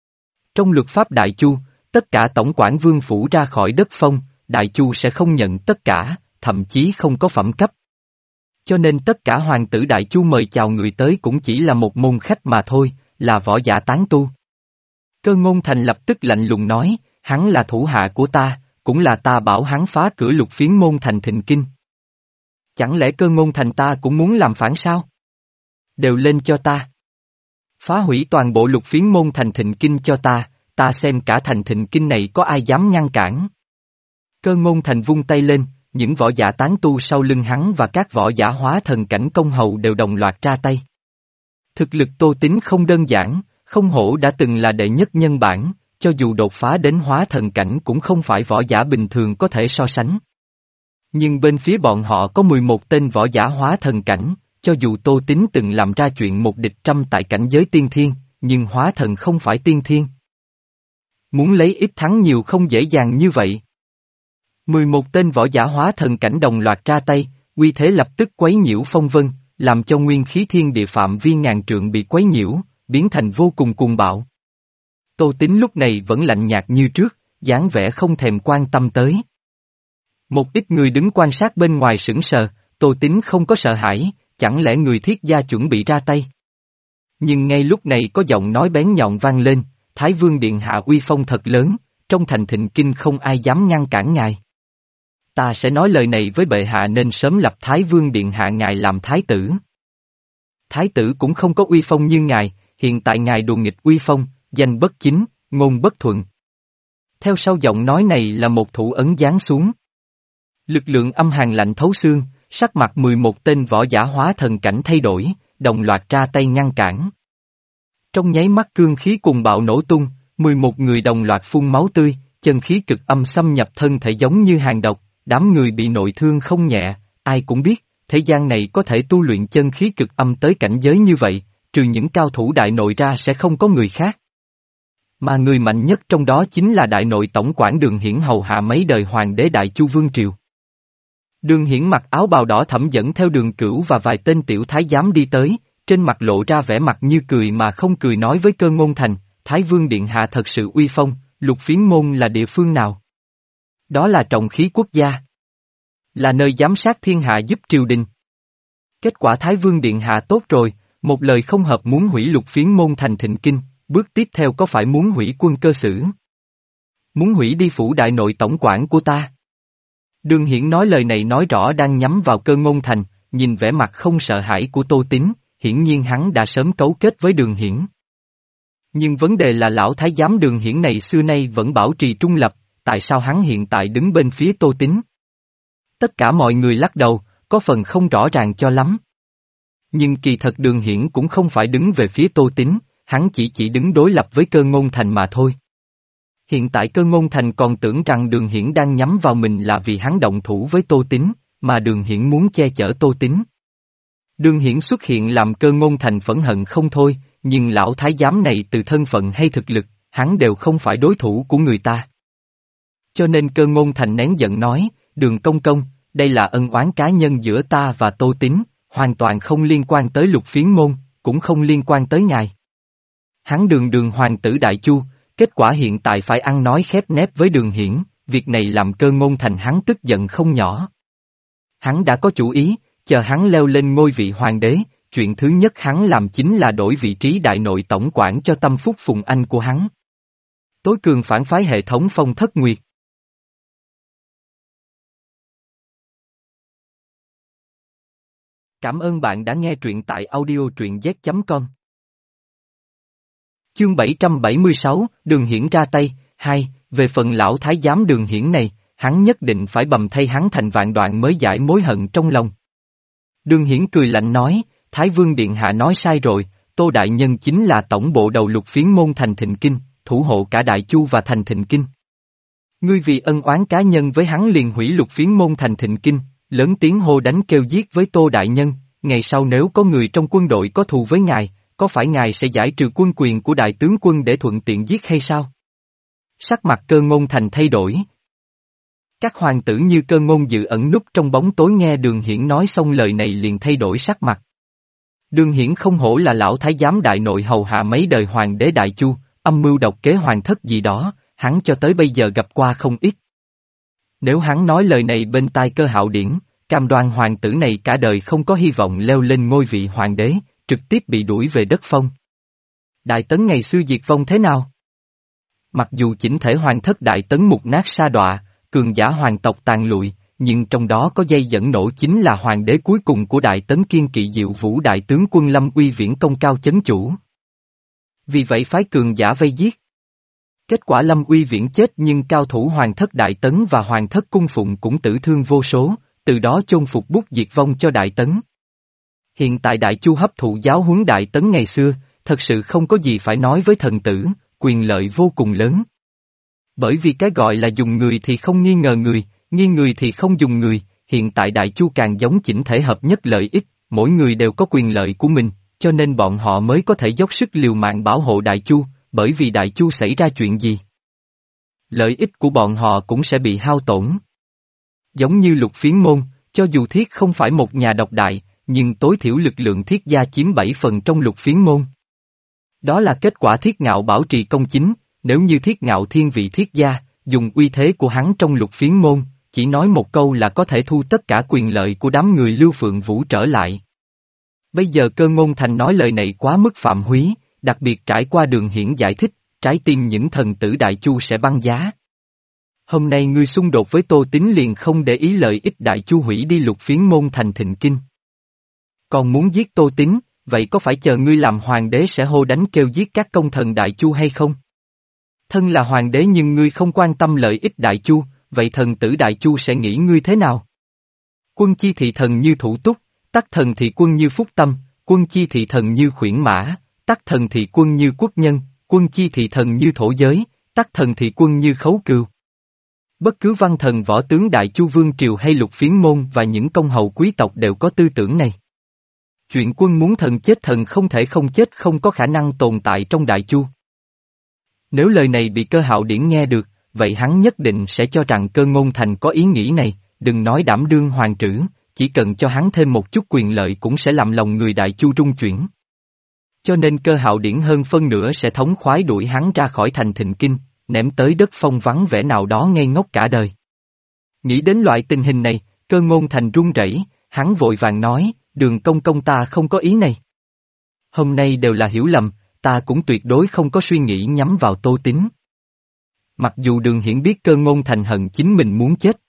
Trong luật pháp Đại Chu, tất cả tổng quản vương phủ ra khỏi đất phong, Đại Chu sẽ không nhận tất cả, thậm chí không có phẩm cấp. Cho nên tất cả hoàng tử Đại Chu mời chào người tới cũng chỉ là một môn khách mà thôi, là võ giả tán tu. Cơ Ngôn Thành lập tức lạnh lùng nói, hắn là thủ hạ của ta, cũng là ta bảo hắn phá cửa Lục Phiến môn thành Thịnh Kinh. Chẳng lẽ Cơ Ngôn Thành ta cũng muốn làm phản sao? Đều lên cho ta. Phá hủy toàn bộ Lục Phiến môn thành Thịnh Kinh cho ta, ta xem cả thành Thịnh Kinh này có ai dám ngăn cản. Cơ Ngôn Thành vung tay lên, những võ giả tán tu sau lưng hắn và các võ giả hóa thần cảnh công hầu đều đồng loạt ra tay. Thực lực Tô Tín không đơn giản, không hổ đã từng là đệ nhất nhân bản, cho dù đột phá đến hóa thần cảnh cũng không phải võ giả bình thường có thể so sánh. Nhưng bên phía bọn họ có mười một tên võ giả hóa thần cảnh, cho dù Tô Tín từng làm ra chuyện một địch trăm tại cảnh giới tiên thiên, nhưng hóa thần không phải tiên thiên. Muốn lấy ít thắng nhiều không dễ dàng như vậy. mười một tên võ giả hóa thần cảnh đồng loạt ra tay, uy thế lập tức quấy nhiễu phong vân, làm cho nguyên khí thiên địa phạm vi ngàn trượng bị quấy nhiễu, biến thành vô cùng cuồng bạo. Tô Tín lúc này vẫn lạnh nhạt như trước, dáng vẻ không thèm quan tâm tới. Một ít người đứng quan sát bên ngoài sững sờ, Tô Tín không có sợ hãi, chẳng lẽ người Thiết gia chuẩn bị ra tay? Nhưng ngay lúc này có giọng nói bén nhọn vang lên, Thái Vương Điện Hạ uy phong thật lớn, trong thành Thịnh Kinh không ai dám ngăn cản ngài. Ta sẽ nói lời này với bệ hạ nên sớm lập Thái Vương Điện Hạ ngài làm thái tử. Thái tử cũng không có uy phong như ngài, hiện tại ngài đùa nghịch uy phong, danh bất chính, ngôn bất thuận. Theo sau giọng nói này là một thủ ấn giáng xuống. Lực lượng âm hàn lạnh thấu xương, sắc mặt mười một tên võ giả hóa thần cảnh thay đổi, đồng loạt ra tay ngăn cản. Trong nháy mắt cương khí cùng bạo nổ tung, mười một người đồng loạt phun máu tươi, chân khí cực âm xâm nhập thân thể giống như hàn độc, đám người bị nội thương không nhẹ, ai cũng biết, thế gian này có thể tu luyện chân khí cực âm tới cảnh giới như vậy, trừ những cao thủ đại nội ra sẽ không có người khác. Mà người mạnh nhất trong đó chính là đại nội tổng quản Đường Hiển hầu hạ mấy đời hoàng đế Đại Chu Vương Triều. Đường Hiển mặc áo bào đỏ thẫm dẫn theo Đường Cửu và vài tên tiểu thái giám đi tới, trên mặt lộ ra vẻ mặt như cười mà không cười nói với Cơ Ngôn Thành, Thái Vương Điện Hạ thật sự uy phong, Lục Phiến môn là địa phương nào? Đó là trọng khí quốc gia. Là nơi giám sát thiên hạ giúp triều đình. Kết quả Thái Vương Điện Hạ tốt rồi, một lời không hợp muốn hủy Lục Phiến môn thành Thịnh Kinh, bước tiếp theo có phải muốn hủy quân Cơ Sử? Muốn hủy đi phủ đại nội tổng quản của ta. Đường Hiển nói lời này nói rõ đang nhắm vào Cơ Ngôn Thành, nhìn vẻ mặt không sợ hãi của Tô Tín, hiển nhiên hắn đã sớm cấu kết với Đường Hiển. Nhưng vấn đề là lão thái giám Đường Hiển này xưa nay vẫn bảo trì trung lập, tại sao hắn hiện tại đứng bên phía Tô Tín? Tất cả mọi người lắc đầu, có phần không rõ ràng cho lắm. Nhưng kỳ thật Đường Hiển cũng không phải đứng về phía Tô Tín, hắn chỉ chỉ đứng đối lập với Cơ Ngôn Thành mà thôi. Hiện tại Cơ Ngôn Thành còn tưởng rằng Đường Hiển đang nhắm vào mình là vì hắn động thủ với Tô Tín, mà Đường Hiển muốn che chở Tô Tín. Đường Hiển xuất hiện làm Cơ Ngôn Thành phẫn hận không thôi, nhưng lão thái giám này từ thân phận hay thực lực, hắn đều không phải đối thủ của người ta. Cho nên Cơ Ngôn Thành nén giận nói, Đường công công, đây là ân oán cá nhân giữa ta và Tô Tín, hoàn toàn không liên quan tới Lục Phiến môn, cũng không liên quan tới ngài. Hắn Đường Đường hoàng tử Đại Chu, kết quả hiện tại phải ăn nói khép nép với Đường Hiển, việc này làm Cơ Ngôn Thành hắn tức giận không nhỏ. Hắn đã có chủ ý, chờ hắn leo lên ngôi vị hoàng đế, chuyện thứ nhất hắn làm chính là đổi vị trí đại nội tổng quản cho tâm phúc phùng anh của hắn. Tối cường phản phái hệ thống Phong Thất Nguyệt. Cảm ơn bạn đã nghe truyện tại audio truyện z chấm com. Chương bảy trăm bảy mươi sáu, Đường Hiển ra tay, hai, về phần lão thái giám Đường Hiển này, hắn nhất định phải bầm thay hắn thành vạn đoạn mới giải mối hận trong lòng. Đường Hiển cười lạnh nói, Thái Vương Điện Hạ nói sai rồi, Tô Đại Nhân chính là tổng bộ đầu Lục Phiến môn thành Thịnh Kinh, thủ hộ cả Đại Chu và thành Thịnh Kinh. Ngươi vì ân oán cá nhân với hắn liền hủy Lục Phiến môn thành Thịnh Kinh, lớn tiếng hô đánh kêu giết với Tô Đại Nhân, ngày sau nếu có người trong quân đội có thù với ngài, có phải ngài sẽ giải trừ quân quyền của đại tướng quân để thuận tiện giết hay sao? Sắc mặt Cơ Ngôn Thành thay đổi. Các hoàng tử như Cơ Ngôn Dự ẩn núp trong bóng tối nghe Đường Hiển nói xong lời này liền thay đổi sắc mặt. Đường Hiển không hổ là lão thái giám đại nội hầu hạ mấy đời hoàng đế Đại Chu, âm mưu độc kế hoàng thất gì đó, hắn cho tới bây giờ gặp qua không ít. Nếu hắn nói lời này bên tai Cơ Hạo Điển, cam đoan hoàng tử này cả đời không có hy vọng leo lên ngôi vị hoàng đế, trực tiếp bị đuổi về đất phong. Đại Tấn ngày xưa diệt vong thế nào? Mặc dù chỉnh thể hoàng thất Đại Tấn mục nát sa đọa, cường giả hoàng tộc tàn lụi, nhưng trong đó có dây dẫn nổ chính là hoàng đế cuối cùng của Đại Tấn kiên kỵ Diệu Vũ đại tướng quân Lâm Uy Viễn công cao chấn chủ. Vì vậy phái cường giả vây giết. Kết quả Lâm Uy Viễn chết nhưng cao thủ hoàng thất Đại Tấn và hoàng thất cung phụng cũng tử thương vô số, từ đó chôn phục bút diệt vong cho Đại Tấn. Hiện tại Đại Chu hấp thụ giáo huấn Đại Tấn ngày xưa, thật sự không có gì phải nói với thần tử, quyền lợi vô cùng lớn. Bởi vì cái gọi là dùng người thì không nghi ngờ người, nghi người thì không dùng người, hiện tại Đại Chu càng giống chỉnh thể hợp nhất lợi ích, mỗi người đều có quyền lợi của mình, cho nên bọn họ mới có thể dốc sức liều mạng bảo hộ Đại Chu, bởi vì Đại Chu xảy ra chuyện gì, lợi ích của bọn họ cũng sẽ bị hao tổn. Giống như Lục Phiến môn, cho dù Thiết không phải một nhà độc đại, nhưng tối thiểu lực lượng Thiết gia chiếm bảy phần trong Lục Phiến môn. Đó là kết quả Thiết Ngạo bảo trì công chính, nếu như Thiết Ngạo thiên vị Thiết gia, dùng uy thế của hắn trong Lục Phiến môn, chỉ nói một câu là có thể thu tất cả quyền lợi của đám người Lưu Phượng Vũ trở lại. Bây giờ Cơ Ngôn Thành nói lời này quá mức phạm húy, đặc biệt trải qua Đường Hiển giải thích, trái tim những thần tử Đại Chu sẽ băng giá. Hôm nay ngươi xung đột với Tô Tín liền không để ý lợi ích Đại Chu hủy đi Lục Phiến môn thành Thịnh Kinh. Còn muốn giết Tô Tín, vậy có phải chờ ngươi làm hoàng đế sẽ hô đánh kêu giết các công thần Đại Chu hay không? Thân là hoàng đế nhưng ngươi không quan tâm lợi ích Đại Chu, vậy thần tử Đại Chu sẽ nghĩ ngươi thế nào? Quân chi thị thần như Thủ Túc, tắc thần thị quân như Phúc Tâm, quân chi thị thần như Khuyển Mã, tắc thần thị quân như Quốc Nhân, quân chi thị thần như Thổ Giới, tắc thần thị quân như Khấu Cừu. Bất cứ văn thần võ tướng Đại Chu Vương Triều hay Lục Phiến môn và những công hầu quý tộc đều có tư tưởng này. Chuyện quân muốn thần chết thần không thể không chết không có khả năng tồn tại trong Đại Chu. Nếu lời này bị Cơ Hạo Điển nghe được, vậy hắn nhất định sẽ cho rằng Cơ Ngôn Thành có ý nghĩ này, đừng nói đảm đương hoàng trữ, chỉ cần cho hắn thêm một chút quyền lợi cũng sẽ làm lòng người Đại Chu rung chuyển. Cho nên Cơ Hạo Điển hơn phân nửa sẽ thống khoái đuổi hắn ra khỏi thành Thịnh Kinh, ném tới đất phong vắng vẻ nào đó ngây ngốc cả đời. Nghĩ đến loại tình hình này, Cơ Ngôn Thành run rẩy, hắn vội vàng nói, Đường công công ta không có ý này. Hôm nay đều là hiểu lầm, ta cũng tuyệt đối không có suy nghĩ nhắm vào Tô Tín. mặc dù Đường Hiển biết Cơ Ngôn Thành hận chính mình muốn chết.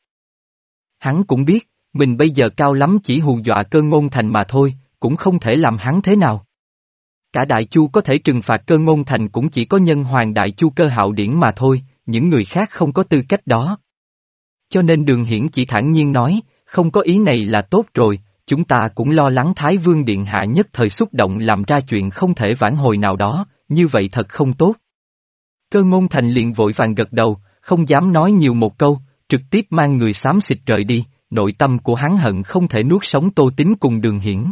Hắn cũng biết, mình bây giờ cao lắm chỉ hù dọa Cơ Ngôn Thành mà thôi, cũng không thể làm hắn thế nào. Cả Đại Chu có thể trừng phạt Cơ Ngôn Thành cũng chỉ có Nhân Hoàng Đại Chu Cơ Hạo Điển mà thôi, những người khác không có tư cách đó. Cho nên Đường Hiển chỉ thản nhiên nói, không có ý này là tốt rồi, chúng ta cũng lo lắng Thái Vương Điện Hạ nhất thời xúc động làm ra chuyện không thể vãn hồi nào đó, như vậy thật không tốt. Cơ Ngôn Thành liền vội vàng gật đầu, không dám nói nhiều một câu, trực tiếp mang người xám xịt rời đi, nội tâm của hắn hận không thể nuốt sống Tô Tín cùng Đường Hiển.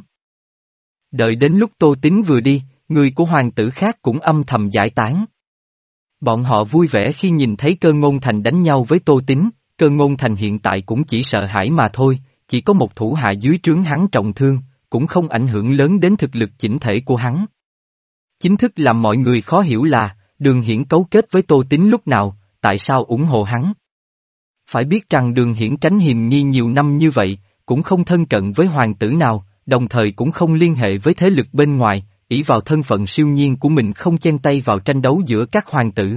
Đợi đến lúc Tô Tín vừa đi, người của hoàng tử khác cũng âm thầm giải tán. Bọn họ vui vẻ khi nhìn thấy Cơ Ngôn Thành đánh nhau với Tô Tín, Cơ Ngôn Thành hiện tại cũng chỉ sợ hãi mà thôi, chỉ có một thủ hạ dưới trướng hắn trọng thương, cũng không ảnh hưởng lớn đến thực lực chỉnh thể của hắn. Chính thức làm mọi người khó hiểu là, Đường Hiển cấu kết với Tô Tín lúc nào, tại sao ủng hộ hắn? Phải biết rằng Đường Hiển tránh hiềm nghi nhiều năm như vậy, cũng không thân cận với hoàng tử nào, đồng thời cũng không liên hệ với thế lực bên ngoài, ỷ vào thân phận siêu nhiên của mình không chen tay vào tranh đấu giữa các hoàng tử.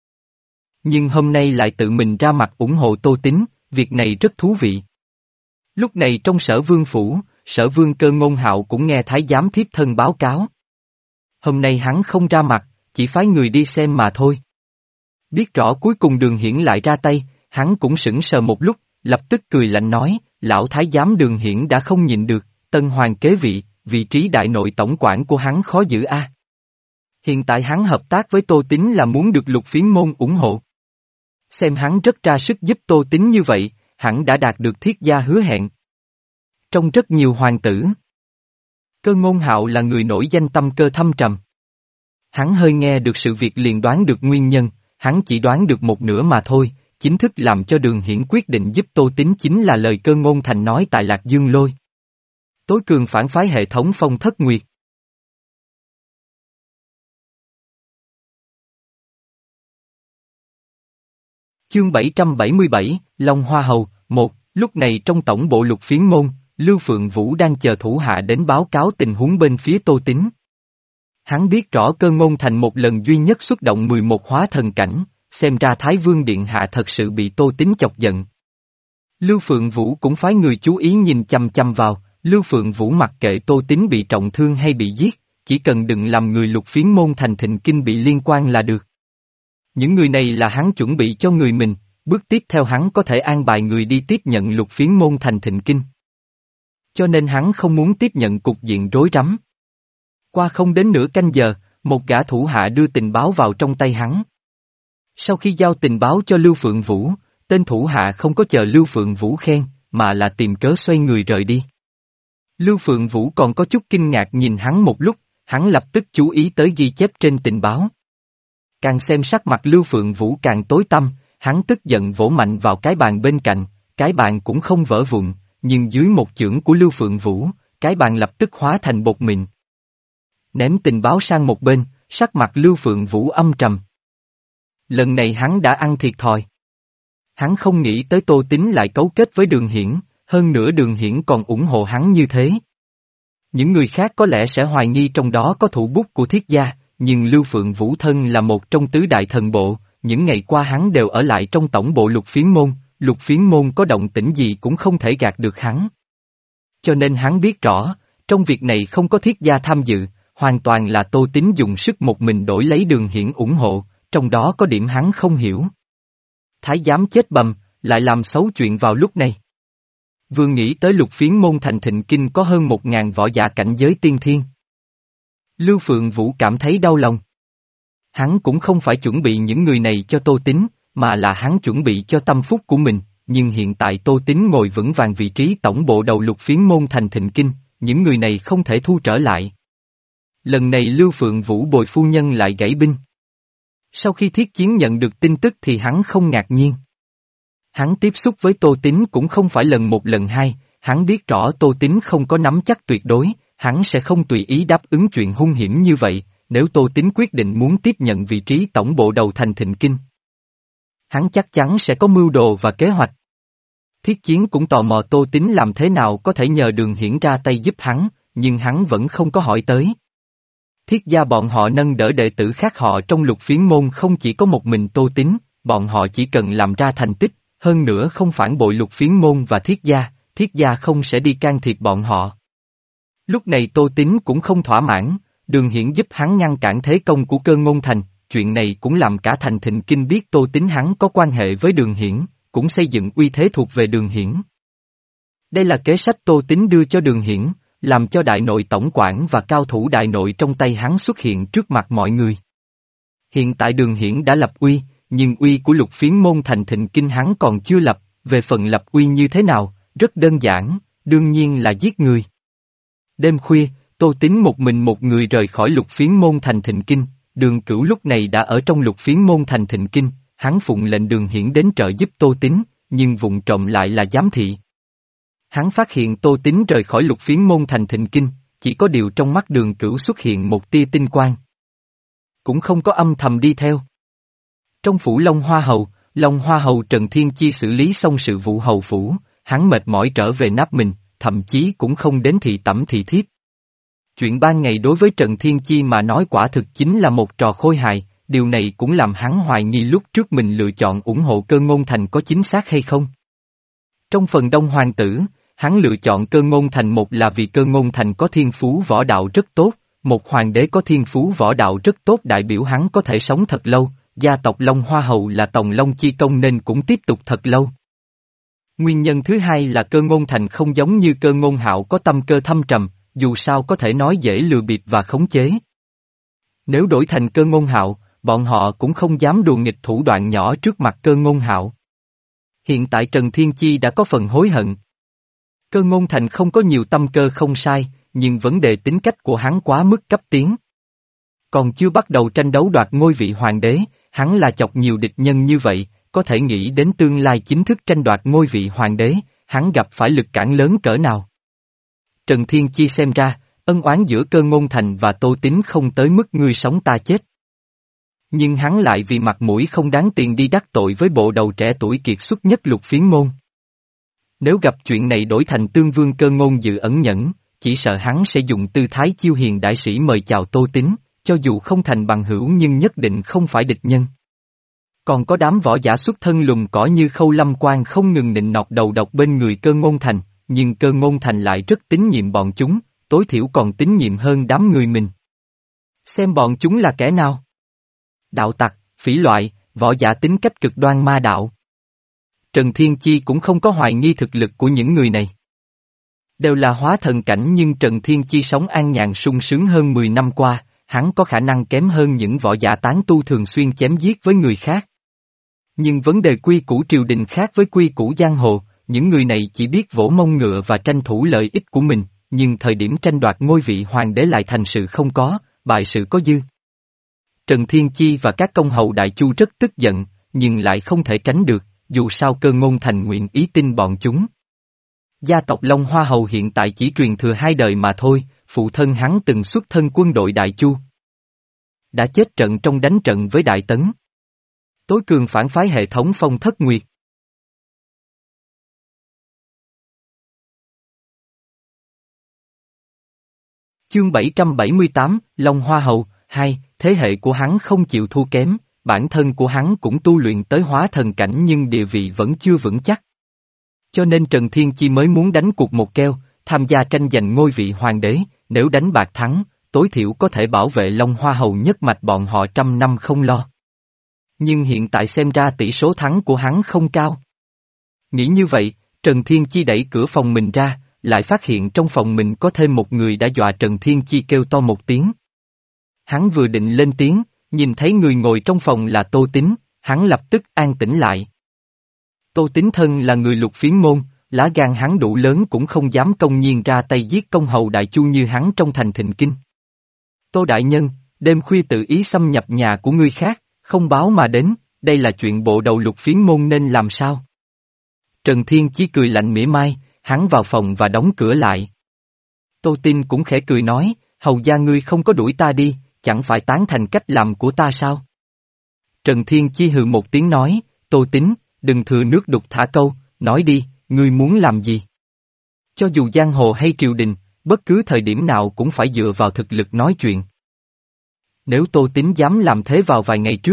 Nhưng hôm nay lại tự mình ra mặt ủng hộ Tô Tín, việc này rất thú vị. Lúc này trong Sở Vương phủ, Sở Vương Cơ Ngôn Hạo cũng nghe thái giám thiếp thân báo cáo. Hôm nay hắn không ra mặt, chỉ phái người đi xem mà thôi. Biết rõ cuối cùng Đường Hiển lại ra tay, hắn cũng sững sờ một lúc, lập tức cười lạnh nói, lão thái giám Đường Hiển đã không nhịn được, tân hoàng kế vị, vị trí đại nội tổng quản của hắn khó giữ a. Hiện tại hắn hợp tác với Tô Tín là muốn được Lục Phiến môn ủng hộ. Xem hắn rất ra sức giúp Tô Tín như vậy, hẳn đã đạt được thiết gia hứa hẹn. Trong rất nhiều hoàng tử, Cơ Ngôn Hạo là người nổi danh tâm cơ thâm trầm. Hắn hơi nghe được sự việc liền đoán được nguyên nhân, hắn chỉ đoán được một nửa mà thôi, chính thức làm cho Đường Hiển quyết định giúp Tô Tín chính là lời Cơ Ngôn Thành nói tại Lạc Dương Lôi. Tối cường phản phái hệ thống Phong Thất Nguyệt. Chương bảy trăm bảy mươi bảy, Long Hoa Hầu, một, lúc này trong tổng bộ Lục Phiến môn, Lưu Phượng Vũ đang chờ thủ hạ đến báo cáo tình huống bên phía Tô Tín. Hắn biết rõ Cơ Ngôn Thành một lần duy nhất xuất động mười một hóa thần cảnh, xem ra Thái Vương Điện Hạ thật sự bị Tô Tín chọc giận. Lưu Phượng Vũ cũng phái người chú ý nhìn chăm chăm vào, Lưu Phượng Vũ mặc kệ Tô Tín bị trọng thương hay bị giết, chỉ cần đừng làm người Lục Phiến môn thành Thịnh Kinh bị liên quan là được. Những người này là hắn chuẩn bị cho người mình, bước tiếp theo hắn có thể an bài người đi tiếp nhận Lục Phiến môn thành Thịnh Kinh. Cho nên hắn không muốn tiếp nhận cục diện rối rắm. Qua không đến nửa canh giờ, một gã thủ hạ đưa tình báo vào trong tay hắn. Sau khi giao tình báo cho Lưu Phượng Vũ, tên thủ hạ không có chờ Lưu Phượng Vũ khen, mà là tìm cớ xoay người rời đi. Lưu Phượng Vũ còn có chút kinh ngạc nhìn hắn một lúc, hắn lập tức chú ý tới ghi chép trên tình báo. Càng xem sắc mặt Lưu Phượng Vũ càng tối tăm, hắn tức giận vỗ mạnh vào cái bàn bên cạnh, cái bàn cũng không vỡ vụn, nhưng dưới một chưởng của Lưu Phượng Vũ, cái bàn lập tức hóa thành bột mịn. Ném tình báo sang một bên, sắc mặt Lưu Phượng Vũ âm trầm. Lần này hắn đã ăn thiệt thòi. Hắn không nghĩ tới Tô Tín lại cấu kết với Đường Hiển, hơn nữa Đường Hiển còn ủng hộ hắn như thế. Những người khác có lẽ sẽ hoài nghi trong đó có thủ bút của Thiết gia, nhưng Lưu Phượng Vũ thân là một trong tứ đại thần bộ, những ngày qua hắn đều ở lại trong tổng bộ Lục Phiến môn, Lục Phiến môn có động tĩnh gì cũng không thể gạt được hắn. Cho nên hắn biết rõ, trong việc này không có Thiết gia tham dự, hoàn toàn là Tô Tín dùng sức một mình đổi lấy Đường Hiển ủng hộ, trong đó có điểm hắn không hiểu. Thái giám chết bầm, lại làm xấu chuyện vào lúc này. Vừa nghĩ tới Lục Phiến môn thành Thịnh Kinh có hơn một ngàn võ giả cảnh giới tiên thiên. Lưu Phượng Vũ cảm thấy đau lòng. Hắn cũng không phải chuẩn bị những người này cho Tô Tín, mà là hắn chuẩn bị cho tâm phúc của mình, nhưng hiện tại Tô Tín ngồi vững vàng vị trí tổng bộ đầu Lục Phiến môn thành Thịnh Kinh, những người này không thể thu trở lại. Lần này Lưu Phượng Vũ bồi phu nhân lại gãy binh. Sau khi Thiết Chiến nhận được tin tức thì hắn không ngạc nhiên. Hắn tiếp xúc với Tô Tín cũng không phải lần một lần hai, hắn biết rõ Tô Tín không có nắm chắc tuyệt đối, hắn sẽ không tùy ý đáp ứng chuyện hung hiểm như vậy, nếu Tô Tín quyết định muốn tiếp nhận vị trí tổng bộ đầu thành Thịnh Kinh. Hắn chắc chắn sẽ có mưu đồ và kế hoạch. Thiết Chiến cũng tò mò Tô Tín làm thế nào có thể nhờ Đường Hiển ra tay giúp hắn, nhưng hắn vẫn không có hỏi tới. Thiết gia bọn họ nâng đỡ đệ tử khác họ trong Lục Phiến môn không chỉ có một mình Tô Tín, bọn họ chỉ cần làm ra thành tích, hơn nữa không phản bội Lục Phiến Môn và Thiết Gia, Thiết Gia không sẽ đi can thiệp bọn họ. Lúc này Tô Tín cũng không thỏa mãn, Đường Hiển giúp hắn ngăn cản thế công của Cơ Ngôn Thành, chuyện này cũng làm cả thành Thịnh Kinh biết Tô Tín hắn có quan hệ với Đường Hiển, cũng xây dựng uy thế thuộc về Đường Hiển. Đây là kế sách Tô Tín đưa cho Đường Hiển, làm cho đại nội tổng quản và cao thủ đại nội trong tay hắn xuất hiện trước mặt mọi người. Hiện tại Đường Hiển đã lập uy, nhưng uy của Lục Phiến Môn thành Thịnh Kinh hắn còn chưa lập, về phần lập uy như thế nào, rất đơn giản, đương nhiên là giết người. Đêm khuya, Tô Tín một mình một người rời khỏi Lục Phiến Môn thành Thịnh Kinh, Đường Cửu lúc này đã ở trong Lục Phiến Môn thành Thịnh Kinh, hắn phụng lệnh Đường Hiển đến trợ giúp Tô Tín, nhưng vụng trộm lại là giám thị. Hắn phát hiện Tô Tín rời khỏi Lục Phiến Môn thành Thịnh Kinh, chỉ có điều trong mắt Đường Cửu xuất hiện một tia tinh quang. Cũng không có âm thầm đi theo. Trong phủ Long Hoa Hầu, Long Hoa Hầu Trần Thiên Chi xử lý xong sự vụ hầu phủ, hắn mệt mỏi trở về náp mình, thậm chí cũng không đến thị tẩm thị thiếp. Chuyện ban ngày đối với Trần Thiên Chi mà nói quả thực chính là một trò khôi hài, điều này cũng làm hắn hoài nghi lúc trước mình lựa chọn ủng hộ Cơ Ngôn Thành có chính xác hay không. Trong phần Đông Hoàng tử, hắn lựa chọn Cơ Ngôn Thành một là vì Cơ Ngôn Thành có thiên phú võ đạo rất tốt, một hoàng đế có thiên phú võ đạo rất tốt đại biểu hắn có thể sống thật lâu, gia tộc Long Hoa Hầu là Tòng Long Chi Công nên cũng tiếp tục thật lâu. Nguyên nhân thứ hai là Cơ Ngôn Thành không giống như Cơ Ngôn Hạo có tâm cơ thâm trầm, dù sao có thể nói dễ lừa bịp và khống chế. Nếu đổi thành Cơ Ngôn Hạo, bọn họ cũng không dám đùa nghịch thủ đoạn nhỏ trước mặt Cơ Ngôn Hạo. Hiện tại Trần Thiên Chi đã có phần hối hận. Cơ Ngôn Thành không có nhiều tâm cơ không sai, nhưng vấn đề tính cách của hắn quá mức cấp tiến. Còn chưa bắt đầu tranh đấu đoạt ngôi vị hoàng đế, hắn là chọc nhiều địch nhân như vậy, có thể nghĩ đến tương lai chính thức tranh đoạt ngôi vị hoàng đế, hắn gặp phải lực cản lớn cỡ nào. Trần Thiên Chi xem ra, ân oán giữa Cơ Ngôn Thành và Tô Tín không tới mức ngươi sống ta chết. Nhưng hắn lại vì mặt mũi không đáng tiền đi đắc tội với bộ đầu trẻ tuổi kiệt xuất nhất Lục Phiến Môn. Nếu gặp chuyện này đổi thành Tương Vương Cơ Ngôn Dự ẩn nhẫn, chỉ sợ hắn sẽ dùng tư thái chiêu hiền đại sĩ mời chào Tô Tín, cho dù không thành bằng hữu nhưng nhất định không phải địch nhân. Còn có đám võ giả xuất thân lùm cỏ như Khâu Lâm Quan không ngừng nịnh nọt đầu độc bên người Cơ Ngôn Thành, nhưng Cơ Ngôn Thành lại rất tín nhiệm bọn chúng, tối thiểu còn tín nhiệm hơn đám người mình. Xem bọn chúng là kẻ nào? Đạo tặc, phỉ loại, võ giả tính cách cực đoan ma đạo. Trần Thiên Chi cũng không có hoài nghi thực lực của những người này. Đều là hóa thần cảnh nhưng Trần Thiên Chi sống an nhàn sung sướng hơn mười năm qua, hắn có khả năng kém hơn những võ giả tán tu thường xuyên chém giết với người khác. Nhưng vấn đề quy củ triều đình khác với quy củ giang hồ, những người này chỉ biết vỗ mông ngựa và tranh thủ lợi ích của mình, nhưng thời điểm tranh đoạt ngôi vị hoàng đế lại thành sự không có, bại sự có dư. Trần Thiên Chi và các công hầu đại chu rất tức giận, nhưng lại không thể tránh được, dù sao Cơ Ngôn Thành nguyện ý tin bọn chúng. Gia tộc Long Hoa Hầu hiện tại chỉ truyền thừa hai đời mà thôi, phụ thân hắn từng xuất thân quân đội Đại Chu. Đã chết trận trong đánh trận với Đại Tấn. Tối cường phản phái hệ thống Phong Thất Nguyệt. Chương bảy trăm bảy mươi tám, Long Hoa Hầu, hai, thế hệ của hắn không chịu thua kém, bản thân của hắn cũng tu luyện tới hóa thần cảnh nhưng địa vị vẫn chưa vững chắc. Cho nên Trần Thiên Chi mới muốn đánh cuộc một keo, tham gia tranh giành ngôi vị hoàng đế, nếu đánh bạc thắng, tối thiểu có thể bảo vệ Long Hoa Hầu nhất mạch bọn họ trăm năm không lo. Nhưng hiện tại xem ra tỷ số thắng của hắn không cao. Nghĩ như vậy, Trần Thiên Chi đẩy cửa phòng mình ra, lại phát hiện trong phòng mình có thêm một người đã dọa Trần Thiên Chi kêu to một tiếng. Hắn vừa định lên tiếng, nhìn thấy người ngồi trong phòng là Tô Tín, hắn lập tức an tĩnh lại. Tô Tín thân là người Lục Phiến Môn, lá gan hắn đủ lớn cũng không dám công nhiên ra tay giết công hầu đại chu như hắn trong thành Thịnh Kinh. Tô đại nhân, đêm khuya tự ý xâm nhập nhà của người khác, không báo mà đến, đây là chuyện bộ đầu Lục Phiến Môn nên làm sao? Trần Thiên Chi cười lạnh mỉa mai, hắn vào phòng và đóng cửa lại. Tô Tín cũng khẽ cười nói, hầu gia ngươi không có đuổi ta đi, chẳng phải tán thành cách làm của ta sao? Trần Thiên Chi hừ một tiếng nói, Tô Tín, đừng thừa nước đục thả câu, nói đi, ngươi muốn làm gì? Cho dù giang hồ hay triều đình, bất cứ thời điểm nào cũng phải dựa vào thực lực nói chuyện. Nếu Tô Tín dám làm thế vào vài ngày trước,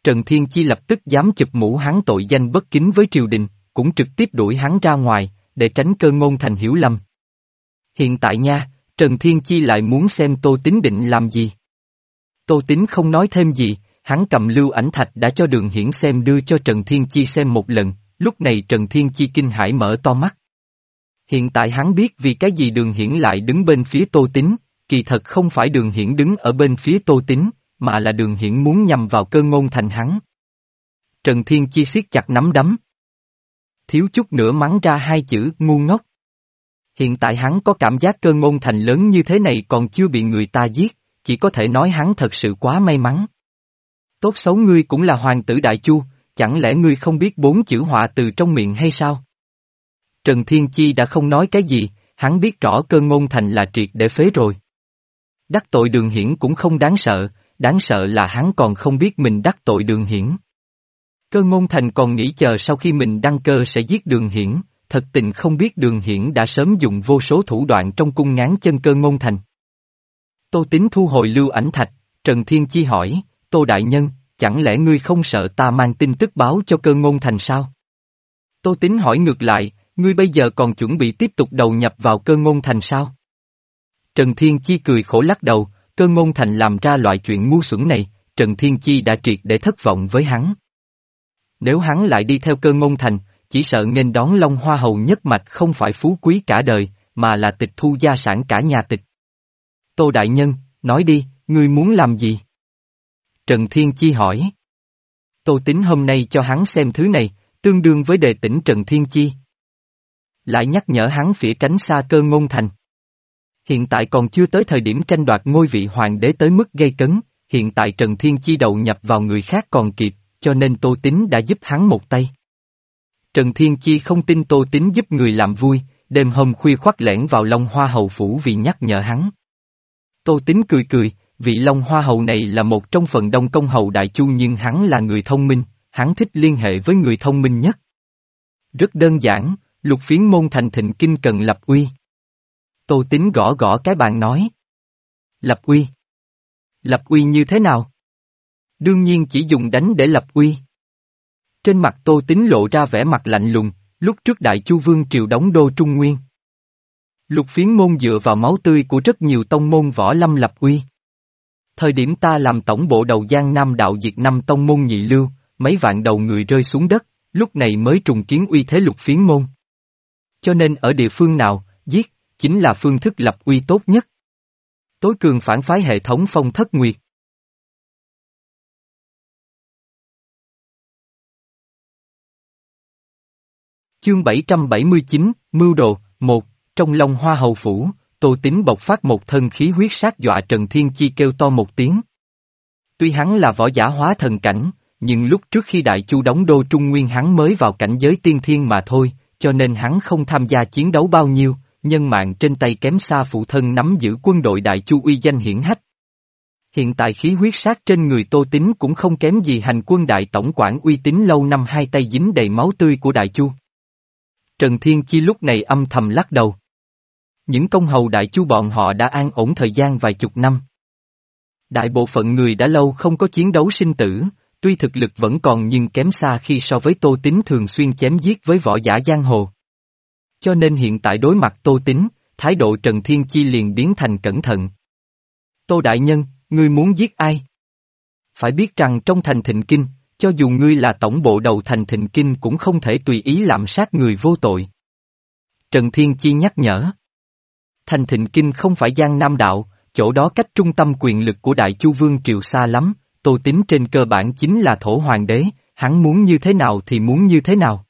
Trần Thiên Chi lập tức dám chụp mũ hắn tội danh bất kính với triều đình, cũng trực tiếp đuổi hắn ra ngoài, để tránh Cơ Ngôn Thành hiểu lầm. Hiện tại nha, Trần Thiên Chi lại muốn xem Tô Tín định làm gì. Tô Tín không nói thêm gì, hắn cầm lưu ảnh thạch đã cho Đường Hiển xem đưa cho Trần Thiên Chi xem một lần, lúc này Trần Thiên Chi kinh hãi mở to mắt. Hiện tại hắn biết vì cái gì Đường Hiển lại đứng bên phía Tô Tín, kỳ thật không phải Đường Hiển đứng ở bên phía Tô Tín, mà là Đường Hiển muốn nhằm vào Cơ Ngôn Thành hắn. Trần Thiên Chi siết chặt nắm đấm. Thiếu chút nữa mắng ra hai chữ ngu ngốc. Hiện tại hắn có cảm giác Cơ Ngôn Thành lớn như thế này còn chưa bị người ta giết, chỉ có thể nói hắn thật sự quá may mắn. Tốt xấu ngươi cũng là hoàng tử Đại Chu, chẳng lẽ ngươi không biết bốn chữ họa từ trong miệng hay sao? Trần Thiên Chi đã không nói cái gì, hắn biết rõ Cơ Ngôn Thành là triệt để phế rồi. Đắc tội Đường Hiển cũng không đáng sợ, đáng sợ là hắn còn không biết mình đắc tội Đường Hiển. Cơ Ngôn Thành còn nghĩ chờ sau khi mình đăng cơ sẽ giết Đường Hiển, thật tình không biết Đường Hiển đã sớm dùng vô số thủ đoạn trong cung ngáng chân Cơ Ngôn Thành. Tô Tín thu hồi lưu ảnh thạch, Trần Thiên Chi hỏi, Tô Đại Nhân, chẳng lẽ ngươi không sợ ta mang tin tức báo cho Cơ Ngôn Thành sao? Tô Tín hỏi ngược lại, ngươi bây giờ còn chuẩn bị tiếp tục đầu nhập vào Cơ Ngôn Thành sao? Trần Thiên Chi cười khổ lắc đầu, Cơ Ngôn Thành làm ra loại chuyện ngu xuẩn này, Trần Thiên Chi đã triệt để thất vọng với hắn. Nếu hắn lại đi theo Cơ Ngôn Thành, chỉ sợ nghênh đón Long Hoa Hầu nhất mạch không phải phú quý cả đời, mà là tịch thu gia sản cả nhà tịch. Tô Đại Nhân, nói đi, ngươi muốn làm gì? Trần Thiên Chi hỏi. Tô Tín hôm nay cho hắn xem thứ này, tương đương với đề tỉnh Trần Thiên Chi. Lại nhắc nhở hắn phỉa tránh xa Cơ Ngôn Thành. Hiện tại còn chưa tới thời điểm tranh đoạt ngôi vị hoàng đế tới mức gây cấn, hiện tại Trần Thiên Chi đầu nhập vào người khác còn kịp, cho nên Tô Tín đã giúp hắn một tay. Trần Thiên Chi không tin Tô Tín giúp người làm vui, đêm hôm khuya khoắt lẻn vào Long Hoa Hầu phủ vì nhắc nhở hắn. Tô Tín cười cười, vị Long Hoa Hầu này là một trong phần đông công hầu Đại Chu nhưng hắn là người thông minh, hắn thích liên hệ với người thông minh nhất. Rất đơn giản, Lục Phiến môn thành thịnh kinh cần lập uy. Tô Tín gõ gõ cái bàn nói. Lập uy? Lập uy như thế nào? Đương nhiên chỉ dùng đánh để lập uy. Trên mặt Tô Tín lộ ra vẻ mặt lạnh lùng, lúc trước Đại Chu Vương triều đóng đô Trung Nguyên. Lục Phiến môn dựa vào máu tươi của rất nhiều tông môn võ lâm lập uy. Thời điểm ta làm tổng bộ đầu Giang Nam đạo diệt năm tông môn nhị lưu, mấy vạn đầu người rơi xuống đất, lúc này mới trùng kiến uy thế Lục Phiến môn. Cho nên ở địa phương nào, giết, chính là phương thức lập uy tốt nhất. Tối cường phản phái hệ thống Phong Thất Nguyệt. Chương bảy trăm bảy mươi chín, Mưu Đồ, một, trong Long Hoa Hầu Phủ, Tô Tín bộc phát một thân khí huyết sát dọa Trần Thiên Chi kêu to một tiếng. Tuy hắn là võ giả hóa thần cảnh, nhưng lúc trước khi Đại Chu đóng đô Trung Nguyên hắn mới vào cảnh giới tiên thiên mà thôi, cho nên hắn không tham gia chiến đấu bao nhiêu, nhân mạng trên tay kém xa phụ thân nắm giữ quân đội Đại Chu uy danh hiển hách. Hiện tại khí huyết sát trên người Tô Tín cũng không kém gì hành quân đại tổng quản uy tín lâu năm hai tay dính đầy máu tươi của Đại Chu. Trần Thiên Chi lúc này âm thầm lắc đầu. Những công hầu Đại Chu bọn họ đã an ổn thời gian vài chục năm. Đại bộ phận người đã lâu không có chiến đấu sinh tử, tuy thực lực vẫn còn nhưng kém xa khi so với Tô Tín thường xuyên chém giết với võ giả giang hồ. Cho nên hiện tại đối mặt Tô Tín, thái độ Trần Thiên Chi liền biến thành cẩn thận. Tô Đại Nhân, ngươi muốn giết ai? Phải biết rằng trong thành Thịnh Kinh, cho dù ngươi là tổng bộ đầu thành Thịnh Kinh cũng không thể tùy ý lạm sát người vô tội. Trần Thiên Chi nhắc nhở. Thành Thịnh Kinh không phải Giang Nam đạo, chỗ đó cách trung tâm quyền lực của Đại Chu Vương triều xa lắm, Tô Tín trên cơ bản chính là thổ hoàng đế, hắn muốn như thế nào thì muốn như thế nào.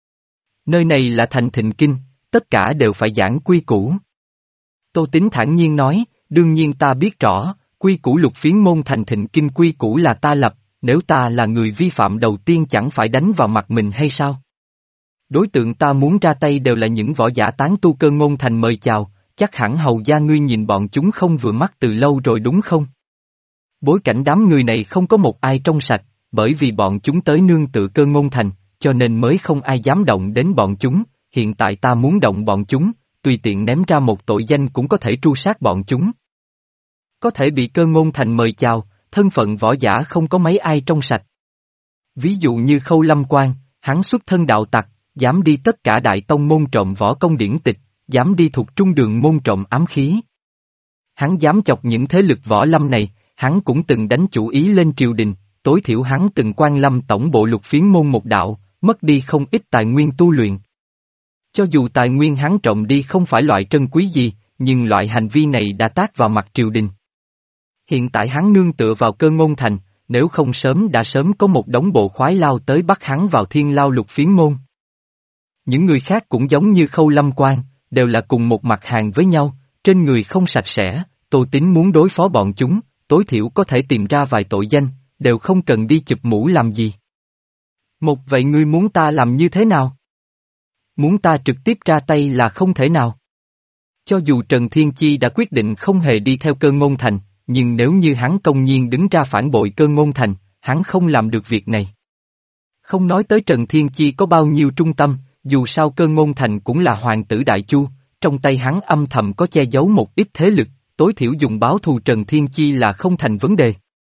Nơi này là thành Thịnh Kinh, tất cả đều phải giảng quy củ. Tô Tín thản nhiên nói, đương nhiên ta biết rõ, quy củ Lục Phiến môn thành Thịnh Kinh quy củ là ta lập, nếu ta là người vi phạm đầu tiên chẳng phải đánh vào mặt mình hay sao? Đối tượng ta muốn ra tay đều là những võ giả tán tu Cơ Ngôn Thành mời chào, chắc hẳn hầu gia ngươi nhìn bọn chúng không vừa mắt từ lâu rồi đúng không? Bối cảnh đám người này không có một ai trong sạch, bởi vì bọn chúng tới nương tựa Cơ Ngôn Thành, cho nên mới không ai dám động đến bọn chúng, hiện tại ta muốn động bọn chúng, tùy tiện ném ra một tội danh cũng có thể tru sát bọn chúng. Có thể bị Cơ Ngôn Thành mời chào, thân phận võ giả không có mấy ai trong sạch. Ví dụ như Khâu Lâm Quan, hắn xuất thân đạo tặc, dám đi tất cả đại tông môn trộm võ công điển tịch, dám đi thuộc trung đường môn trộm ám khí. Hắn dám chọc những thế lực võ lâm này, hắn cũng từng đánh chủ ý lên triều đình, tối thiểu hắn từng quan lâm tổng bộ lục phiến môn một đạo, mất đi không ít tài nguyên tu luyện. Cho dù tài nguyên hắn trộm đi không phải loại trân quý gì, nhưng loại hành vi này đã tác vào mặt triều đình. Hiện tại hắn nương tựa vào Cơ Ngôn Thành, nếu không sớm đã sớm có một đống bộ khoái lao tới bắt hắn vào thiên lao lục phiến môn. Những người khác cũng giống như Khâu Lâm Quan, đều là cùng một mặt hàng với nhau, trên người không sạch sẽ, Tô Tín muốn đối phó bọn chúng, tối thiểu có thể tìm ra vài tội danh, đều không cần đi chụp mũ làm gì. Một vậy ngươi muốn ta làm như thế nào? Muốn ta trực tiếp ra tay là không thể nào. Cho dù Trần Thiên Chi đã quyết định không hề đi theo Cơ Ngôn Thành, nhưng nếu như hắn công nhiên đứng ra phản bội Cơ Ngôn Thành, hắn không làm được việc này. Không nói tới Trần Thiên Chi có bao nhiêu trung tâm, dù sao Cơ Ngôn Thành cũng là hoàng tử Đại Chu, trong tay hắn âm thầm có che giấu một ít thế lực, tối thiểu dùng báo thù Trần Thiên Chi là không thành vấn đề.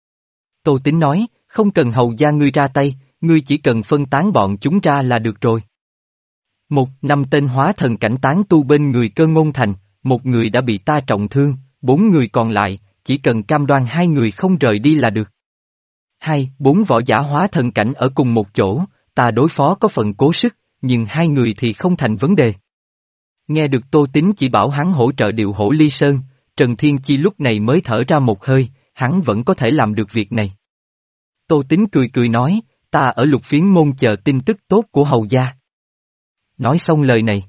Tô Tín nói, không cần hầu gia ngươi ra tay, ngươi chỉ cần phân tán bọn chúng ra là được rồi. Một, năm tên hóa thần cảnh tán tu bên người Cơ Ngôn Thành, một người đã bị ta trọng thương, bốn người còn lại, chỉ cần cam đoan hai người không rời đi là được. Hai, bốn võ giả hóa thần cảnh ở cùng một chỗ, ta đối phó có phần cố sức, nhưng hai người thì không thành vấn đề. Nghe được Tô Tín chỉ bảo hắn hỗ trợ điều Hổ Ly Sơn, Trần Thiên Chi lúc này mới thở ra một hơi, hắn vẫn có thể làm được việc này. Tô Tín cười cười nói, ta ở lục phiến môn chờ tin tức tốt của hầu gia. Nói xong lời này,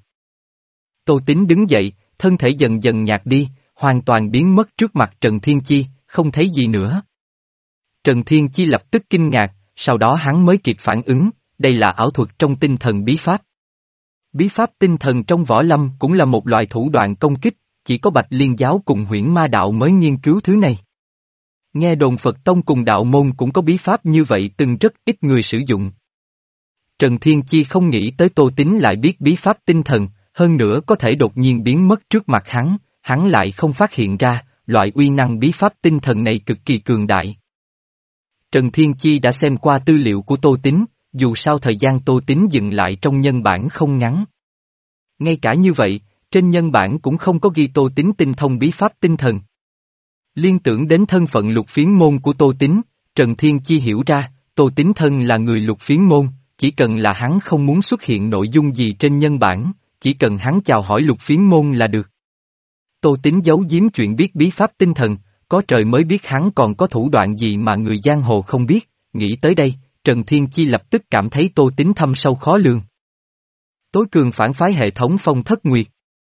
Tô Tín đứng dậy, thân thể dần dần nhạt đi, hoàn toàn biến mất trước mặt Trần Thiên Chi, không thấy gì nữa. Trần Thiên Chi lập tức kinh ngạc, sau đó hắn mới kịp phản ứng, đây là ảo thuật trong tinh thần bí pháp. Bí pháp tinh thần trong võ lâm cũng là một loại thủ đoạn công kích, chỉ có Bạch Liên giáo cùng Huyễn Ma đạo mới nghiên cứu thứ này. Nghe đồn Phật Tông cùng đạo môn cũng có bí pháp như vậy từng rất ít người sử dụng. Trần Thiên Chi không nghĩ tới Tô Tín lại biết bí pháp tinh thần, hơn nữa có thể đột nhiên biến mất trước mặt hắn, hắn lại không phát hiện ra, loại uy năng bí pháp tinh thần này cực kỳ cường đại. Trần Thiên Chi đã xem qua tư liệu của Tô Tín, dù sao thời gian Tô Tín dừng lại trong nhân bản không ngắn. Ngay cả như vậy, trên nhân bản cũng không có ghi Tô Tín tinh thông bí pháp tinh thần. Liên tưởng đến thân phận lục phiến môn của Tô Tín, Trần Thiên Chi hiểu ra, Tô Tín thân là người lục phiến môn, chỉ cần là hắn không muốn xuất hiện nội dung gì trên nhân bản, chỉ cần hắn chào hỏi lục phiến môn là được. Tô Tín giấu giếm chuyện biết bí pháp tinh thần, có trời mới biết hắn còn có thủ đoạn gì mà người giang hồ không biết, nghĩ tới đây, Trần Thiên Chi lập tức cảm thấy Tô Tín thâm sâu khó lường. Tối cường phản phái hệ thống Phong Thất Nguyệt.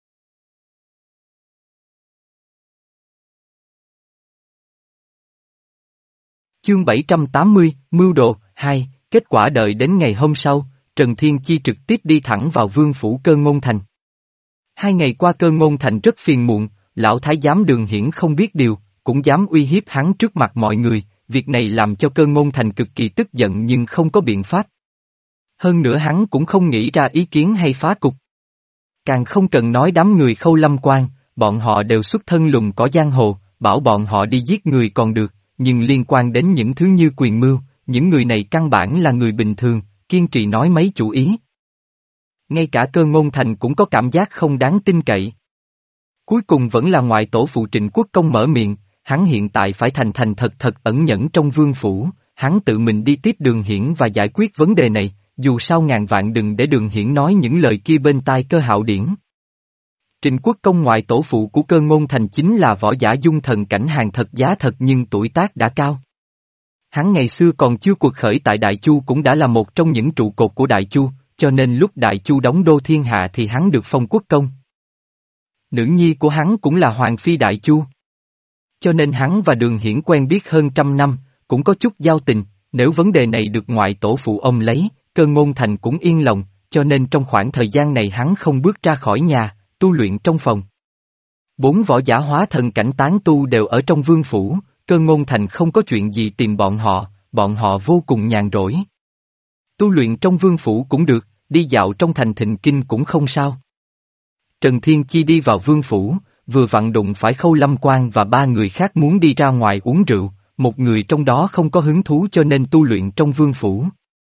Chương bảy trăm tám mươi, Mưu Đồ, hai, kết quả đợi đến ngày hôm sau, Trần Thiên Chi trực tiếp đi thẳng vào vương phủ Cơ Ngôn Thành. Hai ngày qua Cơ Ngôn Thành rất phiền muộn, lão thái giám Đường Hiển không biết điều, cũng dám uy hiếp hắn trước mặt mọi người, việc này làm cho Cơ Ngôn Thành cực kỳ tức giận nhưng không có biện pháp. Hơn nữa hắn cũng không nghĩ ra ý kiến hay phá cục. Càng không cần nói đám người Khâu Lâm Quan, bọn họ đều xuất thân lùng cỏ giang hồ, bảo bọn họ đi giết người còn được, nhưng liên quan đến những thứ như quyền mưu, những người này căn bản là người bình thường, kiên trì nói mấy chủ ý. Ngay cả Cơ Ngôn Thành cũng có cảm giác không đáng tin cậy. Cuối cùng vẫn là ngoại tổ phụ Trịnh Quốc Công mở miệng, hắn hiện tại phải thành thành thật thật ẩn nhẫn trong vương phủ, hắn tự mình đi tiếp Đường Hiển và giải quyết vấn đề này, dù sao ngàn vạn đừng để Đường Hiển nói những lời kia bên tai Cơ Hạo Điển. Trịnh Quốc Công ngoại tổ phụ của Cơ Ngôn Thành chính là võ giả dung thần cảnh hàng thật giá thật nhưng tuổi tác đã cao. Hắn ngày xưa còn chưa cuộc khởi tại Đại Chu cũng đã là một trong những trụ cột của Đại Chu, cho nên lúc Đại Chu đóng đô thiên hạ thì hắn được phong quốc công. Nữ nhi của hắn cũng là Hoàng Phi Đại Chu. Cho nên hắn và Đường Hiển quen biết hơn trăm năm, cũng có chút giao tình, nếu vấn đề này được ngoại tổ phụ ông lấy, Cơ Ngôn Thành cũng yên lòng, cho nên trong khoảng thời gian này hắn không bước ra khỏi nhà, tu luyện trong phòng. Bốn võ giả hóa thần cảnh tán tu đều ở trong vương phủ, Cơ Ngôn Thành không có chuyện gì tìm bọn họ, bọn họ vô cùng nhàn rỗi. Tu luyện trong vương phủ cũng được, đi dạo trong thành Thịnh Kinh cũng không sao. Trần Thiên Chi đi vào vương phủ, vừa vặn đụng phải Khâu Lâm Quan và ba người khác muốn đi ra ngoài uống rượu, một người trong đó không có hứng thú cho nên tu luyện trong vương phủ.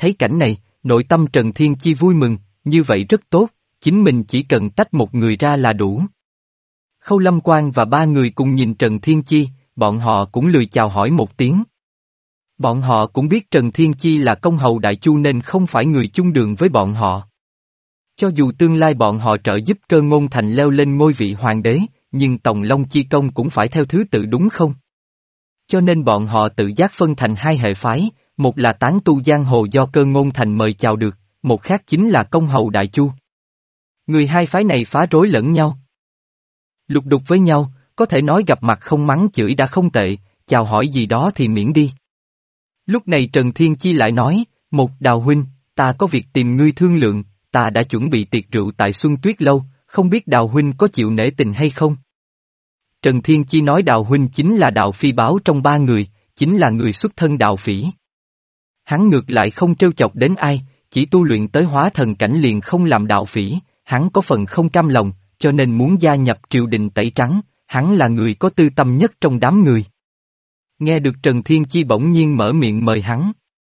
thấy cảnh này, nội tâm Trần Thiên Chi vui mừng, như vậy rất tốt, chính mình chỉ cần tách một người ra là đủ. Khâu Lâm Quang và ba người cùng nhìn Trần Thiên Chi, bọn họ cũng lười chào hỏi một tiếng. Bọn họ cũng biết Trần Thiên Chi là công hầu đại chu nên không phải người chung đường với bọn họ. Cho dù tương lai bọn họ trợ giúp Cơ Ngôn Thành leo lên ngôi vị hoàng đế, nhưng Tòng Long Chi Công cũng phải theo thứ tự đúng không? Cho nên bọn họ tự giác phân thành hai hệ phái, một là tán tu giang hồ do Cơ Ngôn Thành mời chào được, một khác chính là công hầu đại chu. Người hai phái này phá rối lẫn nhau. Lục đục với nhau, có thể nói gặp mặt không mắng chửi đã không tệ, chào hỏi gì đó thì miễn đi. Lúc này Trần Thiên Chi lại nói, một Đào huynh, ta có việc tìm ngươi thương lượng, ta đã chuẩn bị tiệc rượu tại Xuân Tuyết Lâu, không biết Đào huynh có chịu nể tình hay không? Trần Thiên Chi nói Đào huynh chính là Đạo Phi Báo trong ba người, chính là người xuất thân Đạo Phỉ. Hắn ngược lại không trêu chọc đến ai, chỉ tu luyện tới hóa thần cảnh liền không làm Đạo Phỉ, hắn có phần không cam lòng, cho nên muốn gia nhập triều đình tẩy trắng, hắn là người có tư tâm nhất trong đám người. Nghe được Trần Thiên Chi bỗng nhiên mở miệng mời hắn.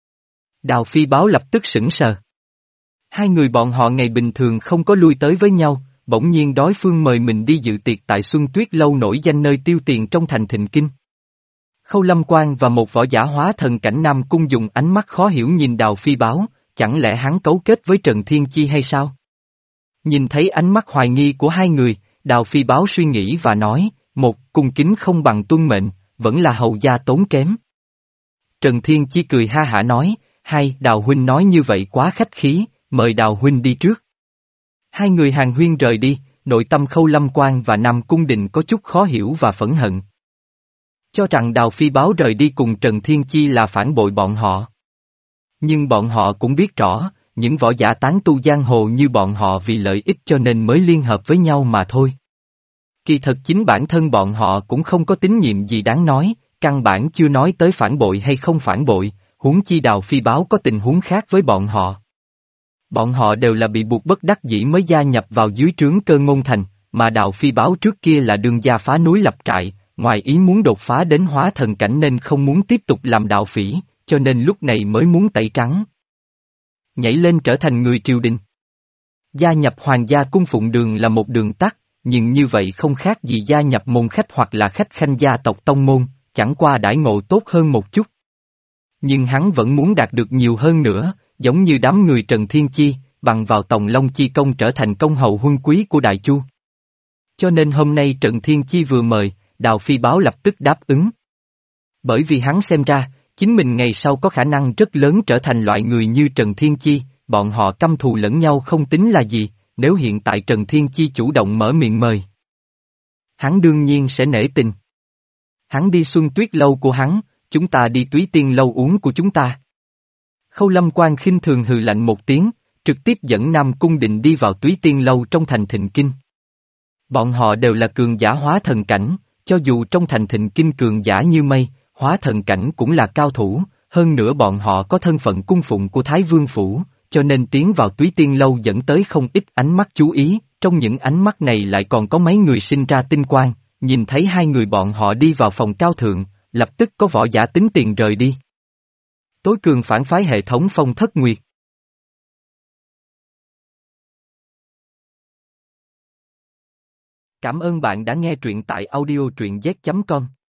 Đào Phi Báo lập tức sững sờ. Hai người bọn họ ngày bình thường không có lui tới với nhau, bỗng nhiên đối phương mời mình đi dự tiệc tại Xuân Tuyết Lâu nổi danh nơi tiêu tiền trong thành Thịnh Kinh. Khâu Lâm Quang và một võ giả hóa thần cảnh Nam Cung dùng ánh mắt khó hiểu nhìn Đào Phi Báo, chẳng lẽ hắn cấu kết với Trần Thiên Chi hay sao? Nhìn thấy ánh mắt hoài nghi của hai người, Đào Phi Báo suy nghĩ và nói, một, cung kính không bằng tuân mệnh, vẫn là hầu gia tốn kém. Trần Thiên Chi cười ha hả nói, hai, Đào huynh nói như vậy quá khách khí, mời Đào huynh đi trước. Hai người hàng huyên rời đi, nội tâm Khâu Lâm Quang và Nam Cung Đình có chút khó hiểu và phẫn hận. Cho rằng Đào Phi Báo rời đi cùng Trần Thiên Chi là phản bội bọn họ. Nhưng bọn họ cũng biết rõ, những võ giả tán tu giang hồ như bọn họ vì lợi ích cho nên mới liên hợp với nhau mà thôi. Kỳ thật chính bản thân bọn họ cũng không có tín nhiệm gì đáng nói, căn bản chưa nói tới phản bội hay không phản bội, huống chi Đào Phi Báo có tình huống khác với bọn họ. Bọn họ đều là bị buộc bất đắc dĩ mới gia nhập vào dưới trướng Cơ Ngôn Thành, mà Đào Phi Báo trước kia là đương gia phá núi lập trại, ngoài ý muốn đột phá đến hóa thần cảnh nên không muốn tiếp tục làm đạo phỉ, cho nên lúc này mới muốn tẩy trắng. Nhảy lên trở thành người triều đình. Gia nhập hoàng gia cung phụng đường là một đường tắt, nhưng như vậy không khác gì gia nhập môn khách hoặc là khách khanh gia tộc tông môn, chẳng qua đãi ngộ tốt hơn một chút. Nhưng hắn vẫn muốn đạt được nhiều hơn nữa, giống như đám người Trần Thiên Chi, bằng vào Tòng Long Chi Công trở thành công hầu huân quý của Đại Chu. Cho nên hôm nay Trần Thiên Chi vừa mời, Đào Phi Báo lập tức đáp ứng. Bởi vì hắn xem ra, chính mình ngày sau có khả năng rất lớn trở thành loại người như Trần Thiên Chi, bọn họ căm thù lẫn nhau không tính là gì, nếu hiện tại Trần Thiên Chi chủ động mở miệng mời. Hắn đương nhiên sẽ nể tình. Hắn đi Xuân Tuyết Lâu của hắn, chúng ta đi Túy Tiên Lâu uống của chúng ta. Khâu Lâm Quang khinh thường hừ lạnh một tiếng, trực tiếp dẫn Nam Cung Định đi vào Túy Tiên Lâu trong thành Thịnh Kinh. Bọn họ đều là cường giả hóa thần cảnh, cho dù trong thành Thịnh Kinh cường giả như mây, hóa thần cảnh cũng là cao thủ, hơn nữa bọn họ có thân phận cung phụng của Thái Vương Phủ, cho nên tiến vào Túy Tiên Lâu dẫn tới không ít ánh mắt chú ý, trong những ánh mắt này lại còn có mấy người sinh ra tinh quang, nhìn thấy hai người bọn họ đi vào phòng cao thượng, lập tức có võ giả tính tiền rời đi. Tối cường phản phái hệ thống Phong Thất Nguyệt. Cảm ơn bạn đã nghe truyện tại audio truyện z chấm com.